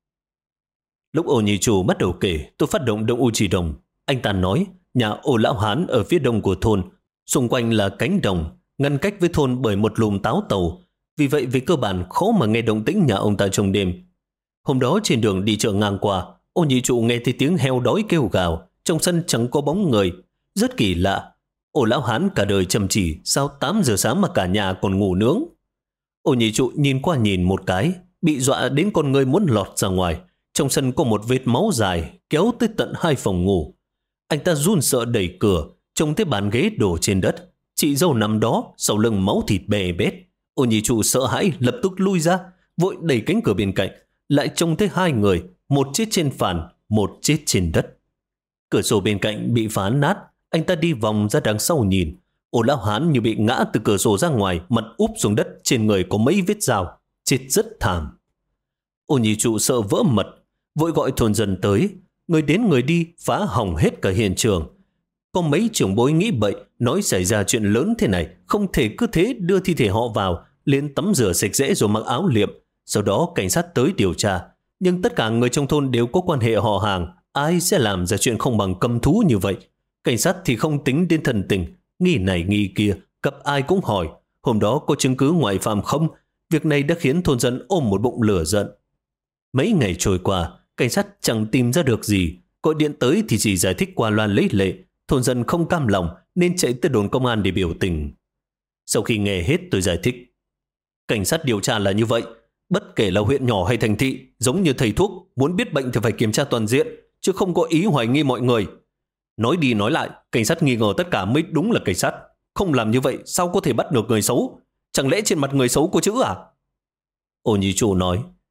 Lúc Ô Nhị Trụ bắt đầu kể, tôi phát động Đông U Chỉ Đồng. Anh ta nói, nhà Ô Lão Hán ở phía đông của thôn, xung quanh là cánh đồng, ngăn cách với thôn bởi một lùm táo tàu. Vì vậy về cơ bản khó mà nghe động tĩnh nhà ông ta trong đêm. Hôm đó trên đường đi chợ ngang qua, Ô Nhị Trụ nghe thấy tiếng heo đói kêu gào, trong sân chẳng có bóng người. Rất kỳ lạ, Ô Lão Hán cả đời chăm chỉ, sao 8 giờ sáng mà cả nhà còn ngủ nướng. Ô Nhị Trụ nhìn qua nhìn một cái, bị dọa đến con người muốn lọt ra ngoài. Trong sân có một vết máu dài kéo tới tận 2 phòng ngủ. Anh ta run sợ đẩy cửa, trông thấy bàn ghế đổ trên đất. Chị dâu nằm đó, sau lưng máu thịt bè bết. Ô Nhị Trụ sợ hãi lập tức lui ra, vội đẩy cánh cửa bên cạnh. Lại trông thấy 2 người, một chết trên phản, một chết trên đất. Cửa sổ bên cạnh bị phá nát, anh ta đi vòng ra đằng sau nhìn. Ô Lão Hán như bị ngã từ cửa sổ ra ngoài, mặt úp xuống đất, trên người có mấy vết dao, chết rất thảm. Ô Nhị Trụ sợ vỡ mật, vội gọi thôn dân tới, người đến người đi phá hỏng hết cả hiện trường. Có mấy trưởng bối nghĩ bậy, nói xảy ra chuyện lớn thế này, không thể cứ thế đưa thi thể họ vào, liền tắm rửa sạch sẽ rồi mặc áo liệm. Sau đó cảnh sát tới điều tra, nhưng tất cả người trong thôn đều có quan hệ họ hàng, ai sẽ làm ra chuyện không bằng cầm thú như vậy. Cảnh sát thì không tính đến thần tình, nghi này nghi kia, gặp ai cũng hỏi, hôm đó có chứng cứ ngoại phạm không? Việc này đã khiến thôn dân ôm một bụng lửa giận. Mấy ngày trôi qua, cảnh sát chẳng tìm ra được gì, gọi điện tới thì chỉ giải thích qua loa lấy lệ. Thôn dân không cam lòng nên chạy tới đồn công an để biểu tình. Sau khi nghe hết tôi giải thích, cảnh sát điều tra là như vậy, bất kể là huyện nhỏ hay thành thị, giống như thầy thuốc, muốn biết bệnh thì phải kiểm tra toàn diện, chứ không có ý hoài nghi mọi người. Nói đi nói lại, cảnh sát nghi ngờ tất cả mới đúng là cảnh sát. Không làm như vậy sao có thể bắt được người xấu? Chẳng lẽ trên mặt người xấu có chữ à? Ô Nhị Trụ nói,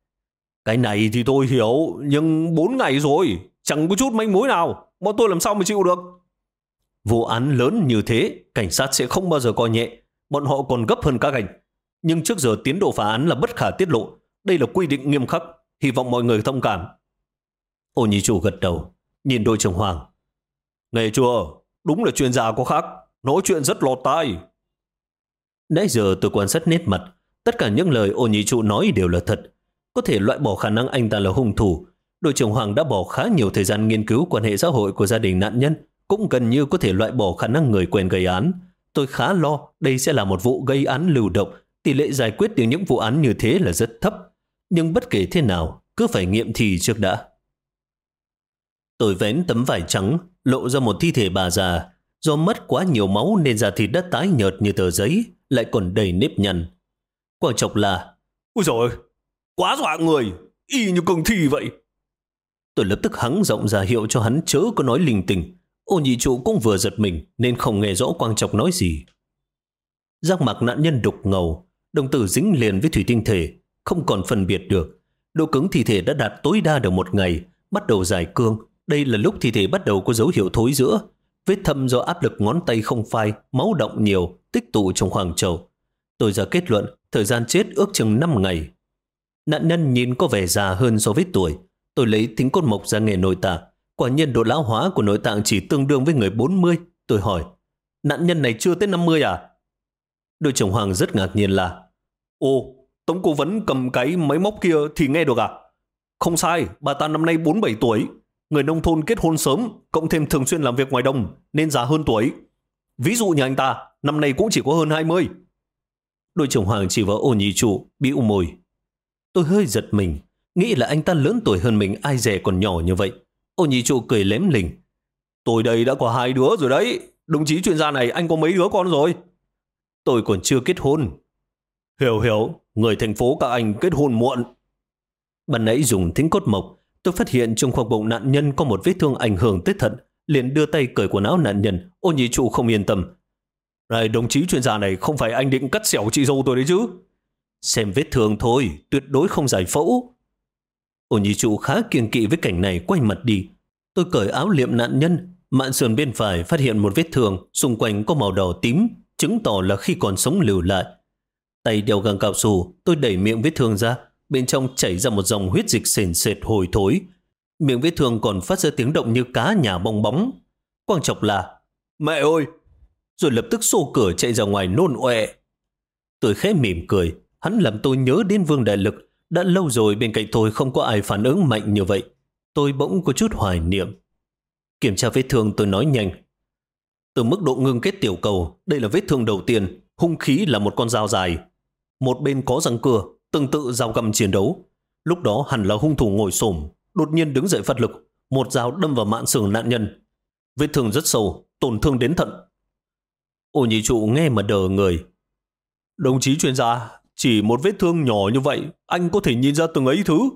Cái này thì tôi hiểu, nhưng 4 ngày rồi, chẳng có chút manh mối nào, bọn tôi làm sao mà chịu được. Vụ án lớn như thế, cảnh sát sẽ không bao giờ coi nhẹ, bọn họ còn gấp hơn các anh. Nhưng trước giờ tiến độ phá án là bất khả tiết lộ, đây là quy định nghiêm khắc, hy vọng mọi người thông cảm. Ô nhị chủ gật đầu, nhìn đội trưởng Hoàng. Nghe chưa, đúng là chuyên gia có khác, nói chuyện rất lọt tai. Nãy giờ tôi quan sát nét mặt, tất cả những lời ô nhị trụ nói đều là thật. Có thể loại bỏ khả năng anh ta là hung thủ. Đội trưởng Hoàng đã bỏ khá nhiều thời gian nghiên cứu quan hệ xã hội của gia đình nạn nhân, cũng gần như có thể loại bỏ khả năng người quen gây án. Tôi khá lo đây sẽ là một vụ gây án lưu động, tỷ lệ giải quyết từ những vụ án như thế là rất thấp. Nhưng bất kể thế nào, cứ phải nghiệm thì trước đã. Tôi vén tấm vải trắng, lộ ra một thi thể bà già. Do mất quá nhiều máu nên da thịt đã tái nhợt như tờ giấy, lại còn đầy nếp nhăn. Quan trọng là... Ôi dồi ôi, quá dọa người, y như cương thi vậy. Tôi lập tức hắng giọng ra hiệu cho hắn chớ có nói linh tinh. Ô nhị trụ cũng vừa giật mình nên không nghe rõ Quang Trọc nói gì. Giác mạc nạn nhân đục ngầu, đồng tử dính liền với thủy tinh thể, không còn phân biệt được. Độ cứng thi thể đã đạt tối đa được 1 ngày, bắt đầu giải cương. Đây là lúc thi thể bắt đầu có dấu hiệu thối rữa. Vết thâm do áp lực ngón tay không phai, máu động nhiều, tích tụ trong hoàng trầu. Tôi ra kết luận, thời gian chết ước chừng 5 ngày. Nạn nhân nhìn có vẻ già hơn so với tuổi. Tôi lấy thính cốt mộc ra nghe nội tạng. Quả nhiên độ lão hóa của nội tạng chỉ tương đương với người 40. Tôi hỏi, nạn nhân này chưa tới 50 à? Đội trưởng Hoàng rất ngạc nhiên là, ồ, Tống cố vấn cầm cái máy móc kia thì nghe được à? Không sai, bà ta năm nay 47 tuổi. Người nông thôn kết hôn sớm, cộng thêm thường xuyên làm việc ngoài đồng, nên già hơn tuổi. Ví dụ như anh ta, năm nay cũng chỉ có hơn 20. Đội trưởng Hoàng chỉ vào ô nhị trụ, bĩu môi. Tôi hơi giật mình, nghĩ là anh ta lớn tuổi hơn mình, ai dè còn nhỏ như vậy. Ô nhị trụ cười lém lỉnh. Tôi đây đã có 2 đứa rồi đấy. Đồng chí chuyên gia này, anh có mấy đứa con rồi? Tôi còn chưa kết hôn. Hiểu, người thành phố các anh kết hôn muộn. Ban nãy dùng thính cốt mộc, tôi phát hiện trong khoang bụng nạn nhân có một vết thương ảnh hưởng tới thận, liền đưa tay cởi quần áo nạn nhân. Ô nhị trụ không yên tâm. Này, đồng chí chuyên gia này, không phải anh định cắt xẻo chị dâu tôi đấy chứ? Xem vết thương thôi, tuyệt đối không giải phẫu. Ô nhị trụ khá kiêng kỵ với cảnh này, quay mặt đi. Tôi cởi áo liệm nạn nhân, mạn sườn bên phải phát hiện một vết thương, xung quanh có màu đỏ tím, chứng tỏ là khi còn sống lưu lại. Tay đeo găng cao su, tôi đẩy miệng vết thương ra, bên trong chảy ra một dòng huyết dịch sền sệt hôi thối. Miệng vết thương còn phát ra tiếng động như cá nhả bong bóng. Quang Trọc là, mẹ ơi! Rồi lập tức xô cửa chạy ra ngoài nôn ọe. Tôi khẽ mỉm cười, hắn làm tôi nhớ đến Vương Đại Lực. Đã lâu rồi bên cạnh tôi không có ai phản ứng mạnh như vậy. Tôi bỗng có chút hoài niệm. Kiểm tra vết thương tôi nói nhanh. Từ mức độ ngưng kết tiểu cầu, đây là vết thương đầu tiên. Hung khí là một con dao dài. Một bên có răng cưa, tương tự dao găm chiến đấu. Lúc đó hẳn là hung thủ ngồi xổm, đột nhiên đứng dậy phát lực. Một dao đâm vào mạn sườn nạn nhân. Vết thương rất sâu, tổn thương đến thận. Ô nhị trụ nghe mà đờ người. Đồng chí chuyên gia, chỉ một vết thương nhỏ như vậy, anh có thể nhìn ra từng ấy thứ.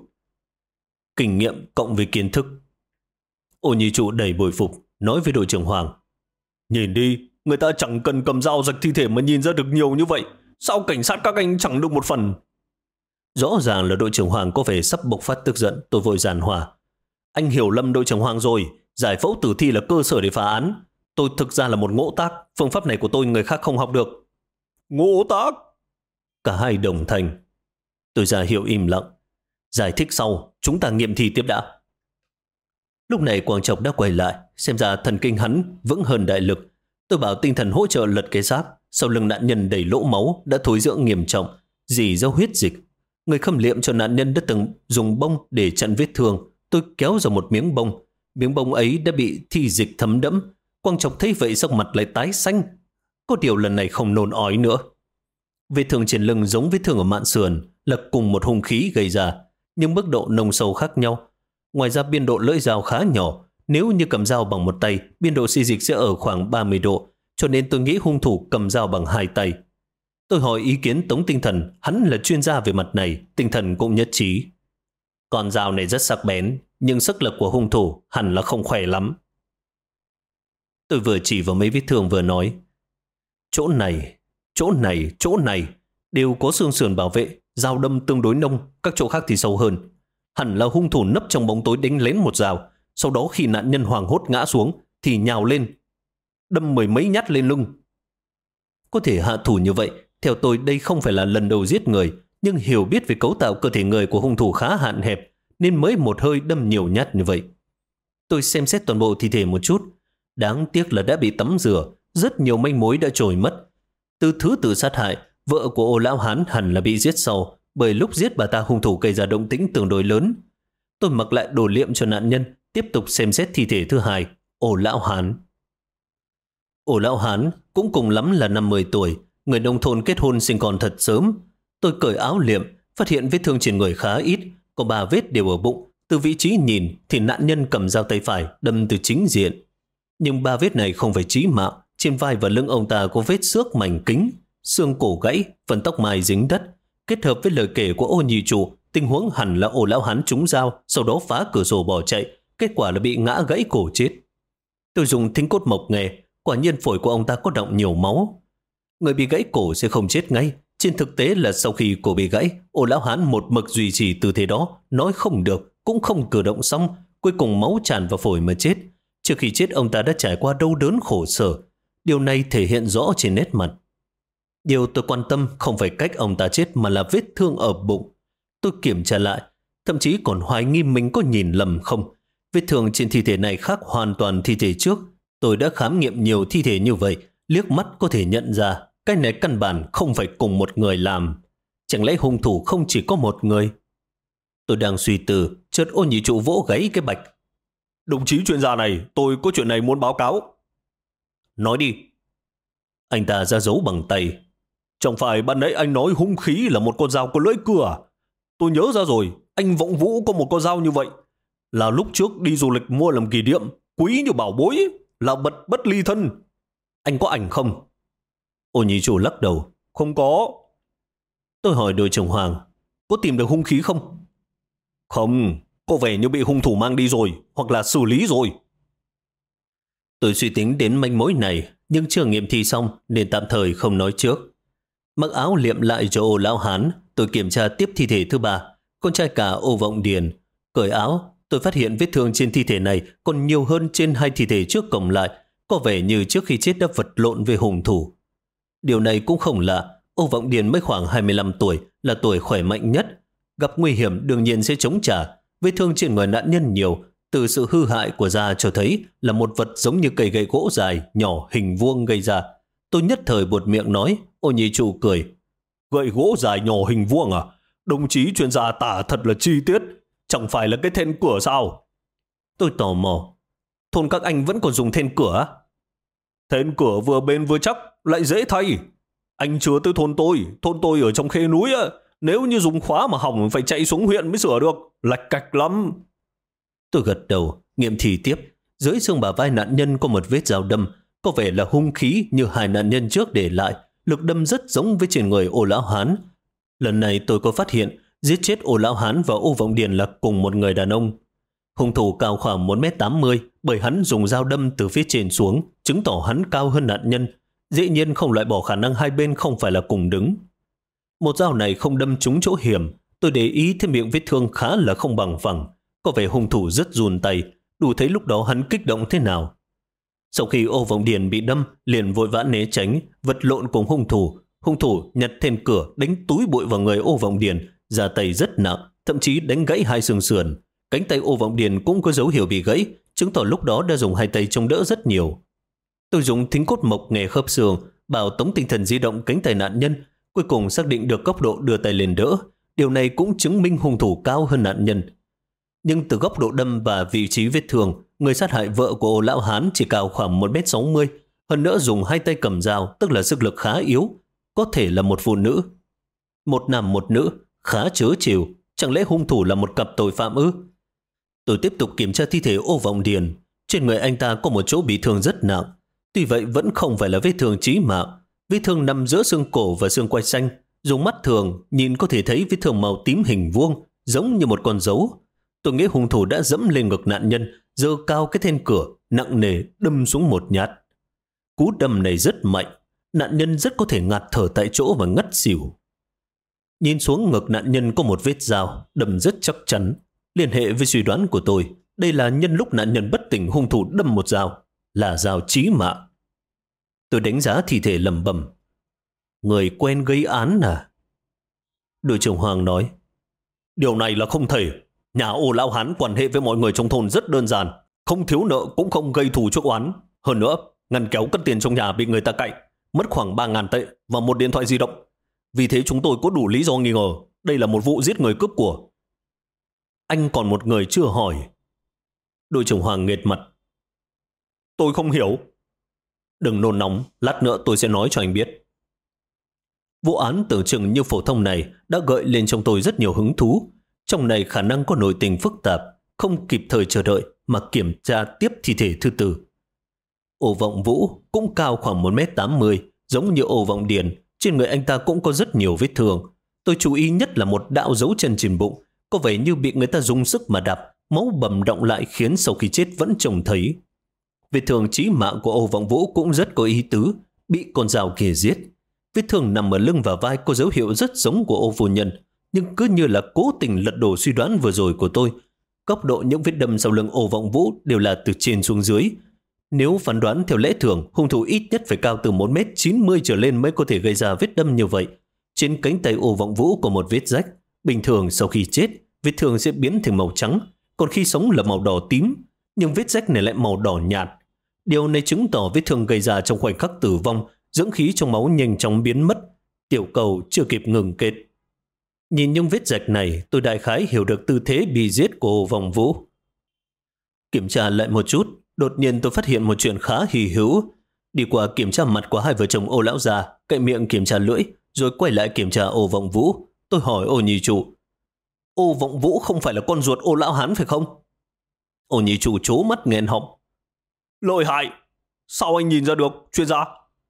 Kinh nghiệm cộng với kiến thức. Ô nhị trụ đầy bồi phục, nói với đội trưởng Hoàng. Nhìn đi, người ta chẳng cần cầm dao rạch thi thể mà nhìn ra được nhiều như vậy. Sao cảnh sát các anh chẳng được một phần? Rõ ràng là đội trưởng Hoàng có vẻ sắp bộc phát tức giận. Tôi vội giàn hòa. Anh hiểu lầm đội trưởng Hoàng rồi. Giải phẫu tử thi là cơ sở để phá án. Tôi thực ra là một ngỗ tác. Phương pháp này của tôi người khác không học được. Ngỗ tác? Cả hai đồng thanh. Tôi ra hiệu im lặng. Giải thích sau, chúng ta nghiệm thi tiếp đã. Lúc này Quang Trọc đã quay lại. Xem ra thần kinh hắn vững hơn Đại Lực. Tôi bảo tinh thần hỗ trợ lật cái giáp. Sau lưng nạn nhân đầy lỗ máu, đã thối rữa nghiêm trọng, dì ra huyết dịch. Người khâm liệm cho nạn nhân đã từng dùng bông để chặn vết thương. Tôi kéo ra một miếng bông. Miếng bông ấy đã bị thi dịch thấm đẫm. Quang Trọc thấy vậy sắc mặt lại tái xanh. Có điều lần này không nôn ói nữa. Vết thương trên lưng giống vết thương ở mạn sườn, là cùng một hung khí gây ra, nhưng mức độ nồng sâu khác nhau. Ngoài ra biên độ lưỡi dao khá nhỏ. Nếu như cầm dao bằng một tay, biên độ xi dịch sẽ ở khoảng 30 độ. Cho nên tôi nghĩ hung thủ cầm dao bằng 2 tay. Tôi hỏi ý kiến Tống Tinh Thần, hắn là chuyên gia về mặt này. Tinh Thần cũng nhất trí. Con dao này rất sắc bén, nhưng sức lực của hung thủ hẳn là không khỏe lắm. Tôi vừa chỉ vào mấy vết thương vừa nói. Chỗ này đều có xương sườn bảo vệ, dao đâm tương đối nông, các chỗ khác thì sâu hơn. Hẳn là hung thủ nấp trong bóng tối đánh lén một dao, sau đó khi nạn nhân hoảng hốt ngã xuống thì nhào lên, đâm mười mấy nhát lên lưng. Có thể hạ thủ như vậy, theo tôi đây không phải là lần đầu giết người, nhưng hiểu biết về cấu tạo cơ thể người của hung thủ khá hạn hẹp, nên mới một hơi đâm nhiều nhát như vậy. Tôi xem xét toàn bộ thi thể một chút. Đáng tiếc là đã bị tắm rửa, rất nhiều manh mối đã trôi mất. Từ thứ tự sát hại, vợ của Ô Lão Hán hẳn là bị giết sau, bởi lúc giết bà ta hung thủ gây ra động tĩnh tương đối lớn. Tôi mặc lại đồ liệm cho nạn nhân, tiếp tục xem xét thi thể thứ hai, Ô Lão Hán. Ô Lão Hán cũng cùng lắm là 50 tuổi, người nông thôn kết hôn sinh con thật sớm. Tôi cởi áo liệm, phát hiện vết thương trên người khá ít, có 3 vết đều ở bụng. Từ vị trí nhìn thì nạn nhân cầm dao tay phải đâm từ chính diện. Nhưng 3 vết này không phải chí mạng, trên vai và lưng ông ta có vết xước mảnh kính, xương cổ gãy, phần tóc mai dính đất. Kết hợp với lời kể của Ô nhị chủ, tình huống hẳn là Ô Lão Hán trúng dao, sau đó phá cửa sổ bỏ chạy, kết quả là bị ngã gãy cổ chết. Tôi dùng thính cốt mộc nghe, quả nhiên phổi của ông ta có đọng nhiều máu. Người bị gãy cổ sẽ không chết ngay. Trên thực tế là sau khi cổ bị gãy, Ô Lão Hán một mực duy trì tư thế đó, nói không được, cũng không cử động xong, cuối cùng máu tràn vào phổi mà chết. Trước khi chết ông ta đã trải qua đau đớn khổ sở. Điều này thể hiện rõ trên nét mặt. Điều tôi quan tâm không phải cách ông ta chết mà là vết thương ở bụng. Tôi kiểm tra lại, thậm chí còn hoài nghi mình có nhìn lầm không. Vết thương trên thi thể này khác hoàn toàn thi thể trước. Tôi đã khám nghiệm nhiều thi thể như vậy, liếc mắt có thể nhận ra cái này căn bản không phải cùng một người làm. Chẳng lẽ hung thủ không chỉ có một người? Tôi đang suy tư, chợt Ô nhị trụ vỗ gáy cái bạch. Đồng chí chuyên gia này, tôi có chuyện này muốn báo cáo. Nói đi. Anh ta ra dấu bằng tay. Chẳng phải ban nãy anh nói hung khí là một con dao có lưỡi cưa à? Tôi nhớ ra rồi, anh Vọng Vũ có một con dao như vậy. Là lúc trước đi du lịch mua làm kỷ niệm, quý như bảo bối, là bật bất ly thân. Anh có ảnh không? Ô nhị chủ lắc đầu. Không có. Tôi hỏi đội trưởng Hoàng, có tìm được hung khí không? Không, có vẻ như bị hung thủ mang đi rồi, hoặc là xử lý rồi. Tôi suy tính đến manh mối này, nhưng chưa nghiệm thi xong nên tạm thời không nói trước. Mặc áo liệm lại cho Ô Lão Hán, tôi kiểm tra tiếp thi thể thứ 3, con trai cả Ô Vọng Điền. Cởi áo, tôi phát hiện vết thương trên thi thể này còn nhiều hơn trên 2 thi thể trước cộng lại, có vẻ như trước khi chết đã vật lộn với hung thủ. Điều này cũng không lạ, Ô Vọng Điền mới khoảng 25 tuổi, là tuổi khỏe mạnh nhất. Gặp nguy hiểm đương nhiên sẽ chống trả. Vết thương trên người nạn nhân nhiều, từ sự hư hại của da cho thấy là một vật giống như cây gậy gỗ dài, nhỏ, hình vuông gây ra. Tôi nhất thời buột miệng nói. Ô nhị trụ cười. Gậy gỗ dài nhỏ hình vuông à? Đồng chí chuyên gia tả thật là chi tiết. Chẳng phải là cái then cửa sao? Tôi tò mò. Thôn các anh vẫn còn dùng then cửa á? Then cửa vừa bền vừa chắc, lại dễ thay. Anh chưa tới thôn tôi ở trong khe núi á. Nếu như dùng khóa mà hỏng phải chạy xuống huyện mới sửa được, lạch cạch lắm. Tôi gật đầu, nghiệm thì tiếp. Dưới xương bả vai nạn nhân có một vết dao đâm, có vẻ là hung khí như 2 nạn nhân trước để lại. Lực đâm rất giống với trên người Ô Lão Hán. Lần này tôi có phát hiện giết chết Ô Lão Hán và Ô Vọng Điền là cùng một người đàn ông. Hung thủ cao khoảng 1m80, bởi hắn dùng dao đâm từ phía trên xuống, chứng tỏ hắn cao hơn nạn nhân. Dĩ nhiên không loại bỏ khả năng hai bên không phải là cùng đứng. Một dao này không đâm trúng chỗ hiểm. Tôi để ý thêm miệng vết thương khá là không bằng phẳng. Có vẻ hung thủ rất run tay, đủ thấy lúc đó hắn kích động thế nào. Sau khi Ô Vọng Điền bị đâm, liền vội vã né tránh, vật lộn cùng hung thủ. Hung thủ nhặt then cửa đánh túi bụi vào người Ô Vọng Điền, ra tay rất nặng, thậm chí đánh gãy 2 xương sườn. Cánh tay Ô Vọng Điền cũng có dấu hiệu bị gãy, chứng tỏ lúc đó đã dùng 2 tay chống đỡ rất nhiều. Tôi dùng thính cốt mộc nghe khớp xương, bảo tống tinh thần di động cánh tay nạn nhân, cuối cùng xác định được góc độ đưa tay lên đỡ. Điều này cũng chứng minh hung thủ cao hơn nạn nhân. Nhưng từ góc độ đâm và vị trí vết thương, người sát hại vợ của Ô Lão Hán chỉ cao khoảng 1m60, hơn nữa dùng 2 tay cầm dao, tức là sức lực khá yếu, có thể là một phụ nữ. Một nam một nữ, khá trớ trêu, chẳng lẽ hung thủ là một cặp tội phạm ư? Tôi tiếp tục kiểm tra thi thể Ô Vọng Điền, trên người anh ta có một chỗ bị thương rất nặng, tuy vậy vẫn không phải là vết thương chí mạng. Vết thương nằm giữa xương cổ và xương quai xanh, dùng mắt thường nhìn có thể thấy vết thương màu tím hình vuông, giống như một con dấu. Tôi nghĩ hung thủ đã dẫm lên ngực nạn nhân, giơ cao cái then cửa, nặng nề đâm xuống một nhát. Cú đâm này rất mạnh, nạn nhân rất có thể ngạt thở tại chỗ và ngất xỉu. Nhìn xuống ngực nạn nhân có một vết dao, đâm rất chắc chắn. Liên hệ với suy đoán của tôi, đây là nhân lúc nạn nhân bất tỉnh hung thủ đâm một dao, là dao chí mạng. Tôi đánh giá thi thể lẩm bẩm. Người quen gây án à? Đội trưởng Hoàng nói. Điều này là không thể. Nhà Ô lão hán quan hệ với mọi người trong thôn rất đơn giản, không thiếu nợ cũng không gây thù chuốc oán. Hơn nữa, ngăn kéo cất tiền trong nhà bị người ta cậy, mất khoảng 3.000 tệ và một điện thoại di động. Vì thế chúng tôi có đủ lý do nghi ngờ đây là một vụ giết người cướp của. Anh còn một người chưa hỏi. Đội trưởng Hoàng nghệt mặt. Tôi không hiểu. Đừng nôn nóng, lát nữa tôi sẽ nói cho anh biết. Vụ án tưởng chừng như phổ thông này đã gợi lên trong tôi rất nhiều hứng thú. Trong này khả năng có nội tình phức tạp, không kịp thời chờ đợi mà kiểm tra tiếp thi thể thứ tư. Ô Vọng Vũ cũng cao khoảng 1m80, giống như Ô Vọng Điền. Trên người anh ta cũng có rất nhiều vết thương. Tôi chú ý nhất là một đạo dấu chân trên bụng, có vẻ như bị người ta dùng sức mà đạp, máu bầm đọng lại khiến sau khi chết vẫn trông thấy. Vết thương chí mạng của Ô Vọng Vũ cũng rất có ý tứ, bị con dao kia giết. Vết thương nằm ở lưng và vai có dấu hiệu rất giống của Ô phu nhân, nhưng cứ như là cố tình lật đổ suy đoán vừa rồi của tôi. Góc độ những vết đâm sau lưng Ô Vọng Vũ đều là từ trên xuống dưới. Nếu phán đoán theo lẽ thường, hung thủ ít nhất phải cao từ 1m90 trở lên mới có thể gây ra vết đâm như vậy. Trên cánh tay Ô Vọng Vũ có một vết rách. Bình thường sau khi chết, vết thương sẽ biến thành màu trắng, còn khi sống là màu đỏ tím, nhưng vết rách này lại màu đỏ nhạt. Điều này chứng tỏ vết thương gây ra trong khoảnh khắc tử vong, dưỡng khí trong máu nhanh chóng biến mất, tiểu cầu chưa kịp ngừng kết. Nhìn những vết rạch này, tôi đại khái hiểu được tư thế bị giết của Ô Vọng Vũ. Kiểm tra lại một chút, đột nhiên tôi phát hiện một chuyện khá hy hữu. Đi qua kiểm tra mặt của hai vợ chồng Ô lão già, cậy miệng kiểm tra lưỡi, rồi quay lại kiểm tra Ô Vọng Vũ. Tôi hỏi Ô nhị trụ, Ô Vọng Vũ không phải là con ruột Ô lão hán phải không? Ô nhị trụ trố mắt nghẹn họng. Lợi hại, sao anh nhìn ra được, chuyên gia?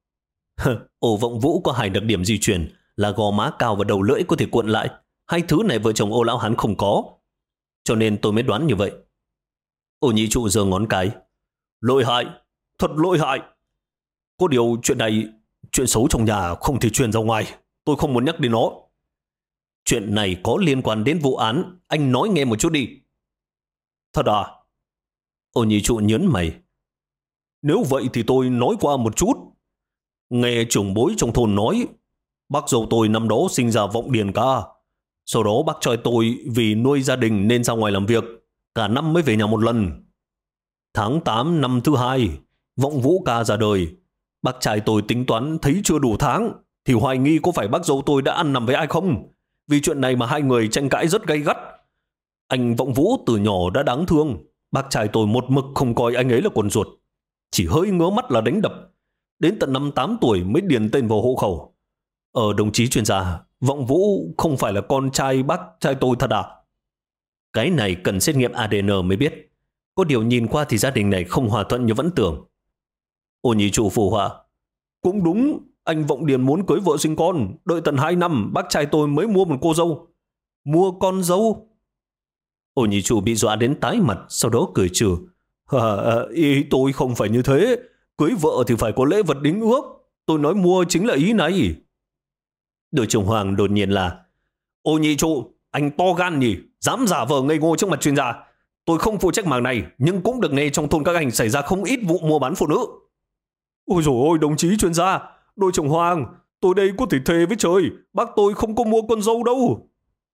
Ô Vọng Vũ có hai đặc điểm di truyền là gò má cao và đầu lưỡi có thể cuộn lại. Hai thứ này vợ chồng Ô lão hán không có, cho nên tôi mới đoán như vậy. Ô nhị trụ giơ ngón cái. Lợi hại, thật lợi hại. Có điều chuyện này, chuyện xấu trong nhà không thể truyền ra ngoài, tôi không muốn nhắc đến nó. Chuyện này có liên quan đến vụ án, anh nói nghe một chút đi. Thật à? Ô nhị trụ nhớn mày. Nếu vậy thì tôi nói qua một chút. Nghe trưởng bối trong thôn nói, bác dâu tôi năm đó sinh ra Vọng Điền ca. Sau đó bác trai tôi vì nuôi gia đình nên ra ngoài làm việc, cả năm mới về nhà một lần. Tháng 8 năm thứ 2, Vọng Vũ ca ra đời. Bác trai tôi tính toán thấy chưa đủ tháng thì hoài nghi có phải bác dâu tôi đã ăn nằm với ai không. Vì chuyện này mà hai người tranh cãi rất gay gắt. Anh Vọng Vũ từ nhỏ đã đáng thương. Bác trai tôi một mực không coi anh ấy là con ruột, chỉ hơi ngớ mắt là đánh đập. Đến tận năm 8 tuổi mới điền tên vào hộ khẩu. Đồng chí chuyên gia, Vọng Vũ không phải là con trai bác trai tôi thật à? Cái này cần xét nghiệm ADN mới biết. Có điều nhìn qua thì gia đình này không hòa thuận như vẫn tưởng. Ô nhị trụ phù họa. Cũng đúng, anh Vọng Điền muốn cưới vợ sinh con, đợi tận 2 năm bác trai tôi mới mua một cô dâu. Mua con dâu? Ô nhị trụ bị dọa đến tái mặt, sau đó cười trừ. Ý tôi không phải như thế. Cưới vợ thì phải có lễ vật đính ước. Tôi nói mua chính là ý này. Đội trưởng Hoàng đột nhiên là: Ô nhị trụ, anh to gan nhỉ, dám giả vờ ngây ngô trước mặt chuyên gia. Tôi không phụ trách mảng này, nhưng cũng được nghe trong thôn các anh xảy ra không ít vụ mua bán phụ nữ. Ôi dồi ôi, đồng chí chuyên gia, đội trưởng Hoàng, tôi đây có thể thề với trời, bác tôi không có mua con dâu đâu.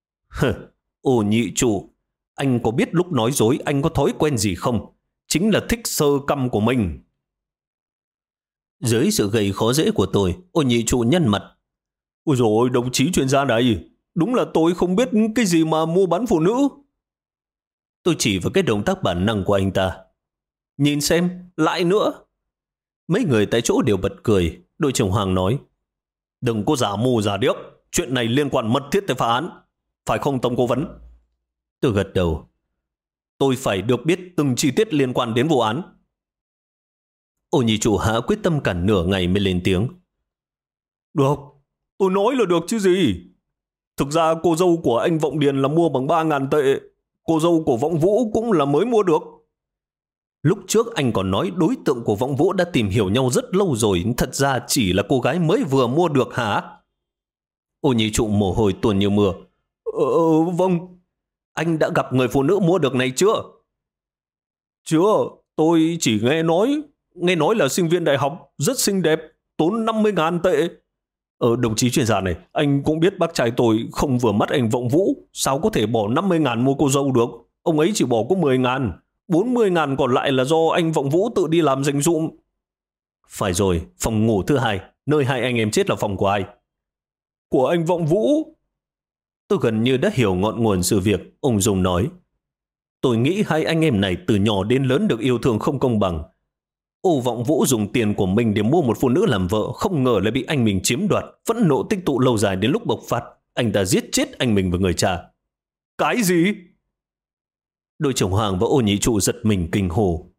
Ô nhị trụ, anh có biết lúc nói dối anh có thói quen gì không? Chính là thích sơ căm của mình. Dưới sự gây khó dễ của tôi, Ô nhị trụ nhăn mặt. Ôi dồi ôi, đồng chí chuyên gia này, đúng là tôi không biết cái gì mà mua bán phụ nữ. Tôi chỉ vào cái động tác bản năng của anh ta. Nhìn xem, lại nữa. Mấy người tại chỗ đều bật cười. Đội trưởng Hoàng nói: Đừng có giả mù giả điếc, chuyện này liên quan mật thiết tới phá án. Phải không Tổng cố vấn? Tôi gật đầu. Tôi phải được biết từng chi tiết liên quan đến vụ án. Ô nhị trụ hạ quyết tâm cả nửa ngày mới lên tiếng. Được, tôi nói là được chứ gì. Thực ra cô dâu của anh Vọng Điền là mua bằng 3.000 tệ. Cô dâu của Vọng Vũ cũng là mới mua được. Lúc trước anh còn nói đối tượng của Vọng Vũ đã tìm hiểu nhau rất lâu rồi, thật ra chỉ là cô gái mới vừa mua được hả? Ô nhị trụ mồ hôi tuôn như mưa. Vâng. Anh đã gặp người phụ nữ mua được này chưa? Chưa, tôi chỉ nghe nói là sinh viên đại học, rất xinh đẹp, tốn 50.000 tệ. Đồng chí chuyên gia này, anh cũng biết bác trai tôi không vừa mắt anh Vọng Vũ, sao có thể bỏ 50.000 mua cô dâu được? Ông ấy chỉ bỏ có 10.000, 40.000 còn lại là do anh Vọng Vũ tự đi làm dành dụm. Phải rồi, phòng ngủ thứ hai, nơi hai anh em chết là phòng của ai? Của anh Vọng Vũ. Tôi gần như đã hiểu ngọn nguồn sự việc, ông Dung nói. Tôi nghĩ hai anh em này từ nhỏ đến lớn được yêu thương không công bằng. Ô Vọng Vũ dùng tiền của mình để mua một phụ nữ làm vợ, không ngờ lại bị anh mình chiếm đoạt, phẫn nộ tích tụ lâu dài đến lúc bộc phát. Anh ta giết chết anh mình và người cha. Cái gì? Đội trưởng Hoàng và Ô Nhị Trụ giật mình kinh hô.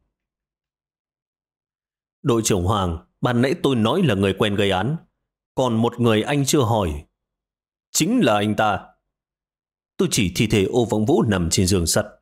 Đội trưởng Hoàng, ban nãy tôi nói là người quen gây án. Còn một người anh chưa hỏi. Chính là anh ta. Tôi chỉ thi thể Ô Vọng Vũ nằm trên giường sắt.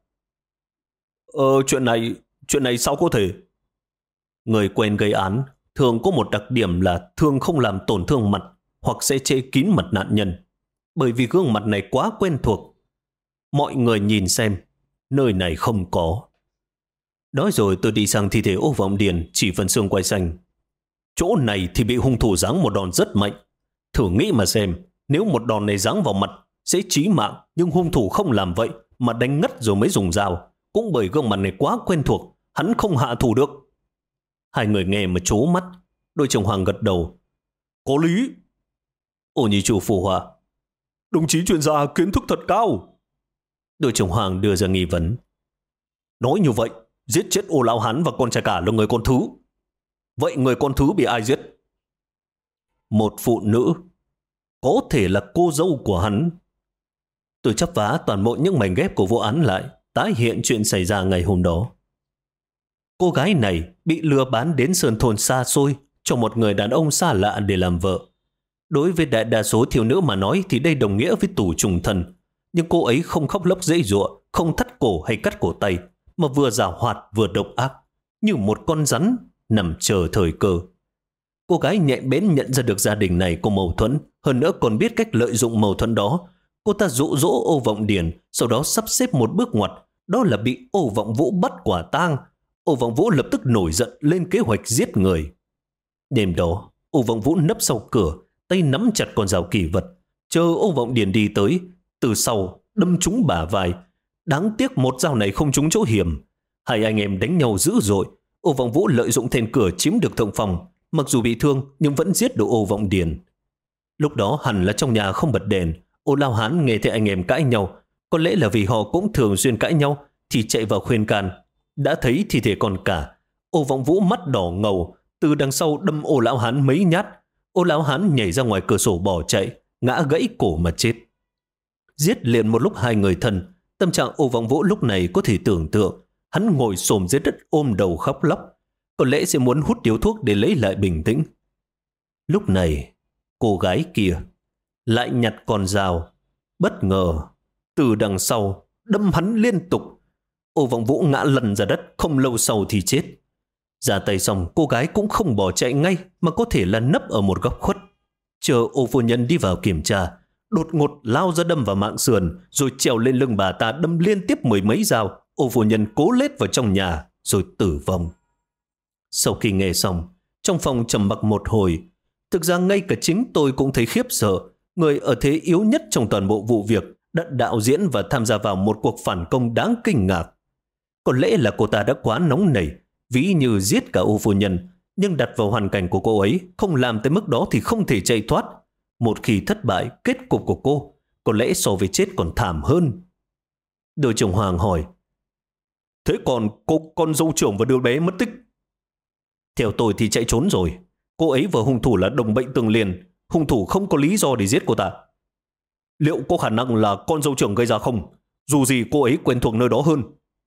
Chuyện này sao có thể? Người quen gây án thường có một đặc điểm là thường không làm tổn thương mặt hoặc sẽ che kín mặt nạn nhân. Bởi vì gương mặt này quá quen thuộc. Mọi người nhìn xem, nơi này không có. Nói rồi tôi đi sang thi thể Ô Vọng Điền, chỉ phần xương quai xanh. Chỗ này thì bị hung thủ giáng một đòn rất mạnh. Thử nghĩ mà xem, nếu một đòn này giáng vào mặt sẽ chí mạng, nhưng hung thủ không làm vậy mà đánh ngất rồi mới dùng dao. Cũng bởi gương mặt này quá quen thuộc, hắn không hạ thủ được. Hai người nghe mà trố mắt. Đội trưởng Hoàng gật đầu. Có lý. Ô Nhị Trụ phụ họa. Đồng chí chuyên gia kiến thức thật cao. Đội trưởng Hoàng đưa ra nghi vấn. Nói như vậy, giết chết Ô lão hán và con trai cả là người con thứ. Vậy người con thứ bị ai giết? Một phụ nữ. Có thể là cô dâu của hắn. Tôi chắp vá toàn bộ những mảnh ghép của vụ án lại, tái hiện chuyện xảy ra ngày hôm đó. Cô gái này bị lừa bán đến sơn thôn xa xôi cho một người đàn ông xa lạ để làm vợ. Đối với đại đa số thiếu nữ mà nói thì đây đồng nghĩa với tù trùng thân. Nhưng cô ấy không khóc lóc giãy giụa, không thắt cổ hay cắt cổ tay, mà vừa giảo hoạt vừa độc ác, như một con rắn nằm chờ thời cơ. Cô gái nhạy bén nhận ra được gia đình này có mâu thuẫn, hơn nữa còn biết cách lợi dụng mâu thuẫn đó. Cô ta dụ dỗ Ô Vọng Điền, sau đó sắp xếp một bước ngoặt, đó là bị Ô Vọng Vũ bắt quả tang. Ô Vọng Vũ lập tức nổi giận lên kế hoạch giết người. Đêm đó, Ô Vọng Vũ nấp sau cửa, tay nắm chặt con dao kỳ vật, chờ Ô Vọng Điền đi tới, từ sau đâm trúng bả vai. Đáng tiếc một dao này không trúng chỗ hiểm. Hai anh em đánh nhau dữ dội. Ô Vọng Vũ lợi dụng then cửa chiếm được thượng phòng, mặc dù bị thương nhưng vẫn giết được Ô Vọng Điền. Lúc đó hẳn là trong nhà không bật đèn. Ô Lao Hán nghe thấy anh em cãi nhau, có lẽ là vì họ cũng thường xuyên cãi nhau, thì chạy vào khuyên can. Đã thấy thi thể con cả. Ô Vọng Vũ mắt đỏ ngầu, từ đằng sau đâm Ô Lão Hán mấy nhát. Ô Lão Hán nhảy ra ngoài cửa sổ bỏ chạy, ngã gãy cổ mà chết. Giết liền một lúc hai người thân. Tâm trạng Ô Vọng Vũ lúc này có thể tưởng tượng. Hắn ngồi xổm dưới đất ôm đầu khóc lóc, có lẽ sẽ muốn hút điếu thuốc để lấy lại bình tĩnh. Lúc này, cô gái kia lại nhặt con dao, bất ngờ từ đằng sau đâm hắn liên tục. Ô Vọng Vũ ngã lăn ra đất, không lâu sau thì chết. Ra tay xong, cô gái cũng không bỏ chạy ngay, mà có thể là nấp ở một góc khuất. Chờ Ô phu nhân đi vào kiểm tra, đột ngột lao ra đâm vào mạng sườn, rồi trèo lên lưng bà ta đâm liên tiếp mười mấy dao. Ô phu nhân cố lết vào trong nhà, rồi tử vong. Sau khi nghe xong, trong phòng trầm mặc một hồi. Thực ra ngay cả chính tôi cũng thấy khiếp sợ. Người ở thế yếu nhất trong toàn bộ vụ việc đã đạo diễn và tham gia vào một cuộc phản công đáng kinh ngạc. Có lẽ là cô ta đã quá nóng nảy, ví như giết cả Ô phu nhân, nhưng đặt vào hoàn cảnh của cô ấy, không làm tới mức đó thì không thể chạy thoát. Một khi thất bại, kết cục của cô có lẽ so với chết còn thảm hơn. Đội trưởng Hoàng hỏi, thế còn con dâu trưởng và đứa bé mất tích? Theo tôi thì chạy trốn rồi. Cô ấy và hung thủ là đồng bệnh tương liền. Hung thủ không có lý do để giết cô ta. Liệu có khả năng là con dâu trưởng gây ra không? Dù gì cô ấy quen thuộc nơi đó hơn.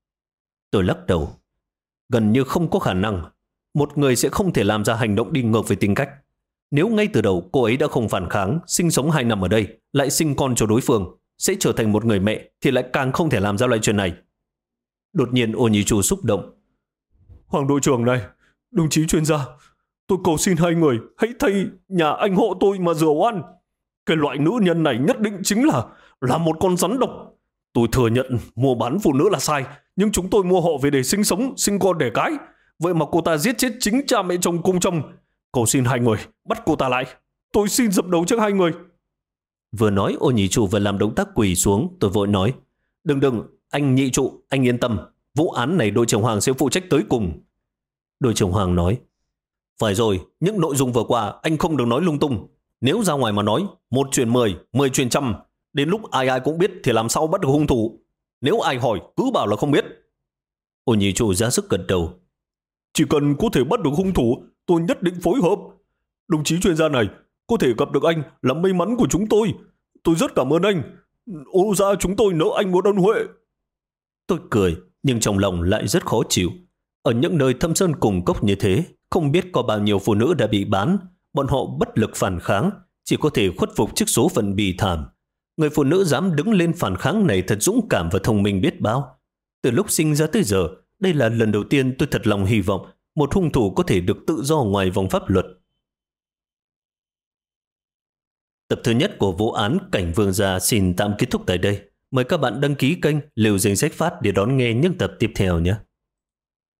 Tôi lắc đầu. Gần như không có khả năng. Một người sẽ không thể làm ra hành động đi ngược với tính cách. Nếu ngay từ đầu cô ấy đã không phản kháng, sinh sống 2 năm ở đây, lại sinh con cho đối phương, sẽ trở thành một người mẹ, thì lại càng không thể làm ra loại chuyện này. Đột nhiên Ô Nhị Trụ xúc động. Hoàng đội trưởng này, đồng chí chuyên gia, tôi cầu xin hai người hãy thay nhà anh hộ tôi mà rửa oan. Cái loại nữ nhân này nhất định chính là một con rắn độc. Tôi thừa nhận mua bán phụ nữ là sai, nhưng chúng tôi mua họ về để sinh sống, sinh con đẻ cái. Vậy mà cô ta giết chết chính cha mẹ chồng cùng chồng. Cầu xin hai người bắt cô ta lại. Tôi xin dập đầu trước hai người. Vừa nói Ô nhị trụ vừa làm động tác quỳ xuống. Tôi vội nói, đừng, anh nhị trụ, anh yên tâm. Vụ án này đội trưởng Hoàng sẽ phụ trách tới cùng. Đội trưởng Hoàng nói, phải rồi, những nội dung vừa qua anh không được nói lung tung. Nếu ra ngoài mà nói, 1 truyền 10, 10 truyền trăm, đến lúc ai ai cũng biết thì làm sao bắt được hung thủ. Nếu ai hỏi cứ bảo là không biết. Ô nhị trụ ra sức gật đầu. Chỉ cần có thể bắt được hung thủ, tôi nhất định phối hợp. Đồng chí chuyên gia này, có thể gặp được anh là may mắn của chúng tôi. Tôi rất cảm ơn anh. Ô gia chúng tôi nợ anh một ân huệ. Tôi cười, nhưng trong lòng lại rất khó chịu. Ở những nơi thâm sơn cùng cốc như thế, không biết có bao nhiêu phụ nữ đã bị bán. Bọn họ bất lực phản kháng, chỉ có thể khuất phục trước số phận bi thảm. Người phụ nữ dám đứng lên phản kháng này thật dũng cảm và thông minh biết bao. Từ lúc sinh ra tới giờ, đây là lần đầu tiên tôi thật lòng hy vọng một hung thủ có thể được tự do ngoài vòng pháp luật. Tập thứ nhất của vụ án Cảnh Vương Gia xin tạm kết thúc tại đây. Mời các bạn đăng ký kênh Liều Danh Sách Phát để đón nghe những tập tiếp theo nhé.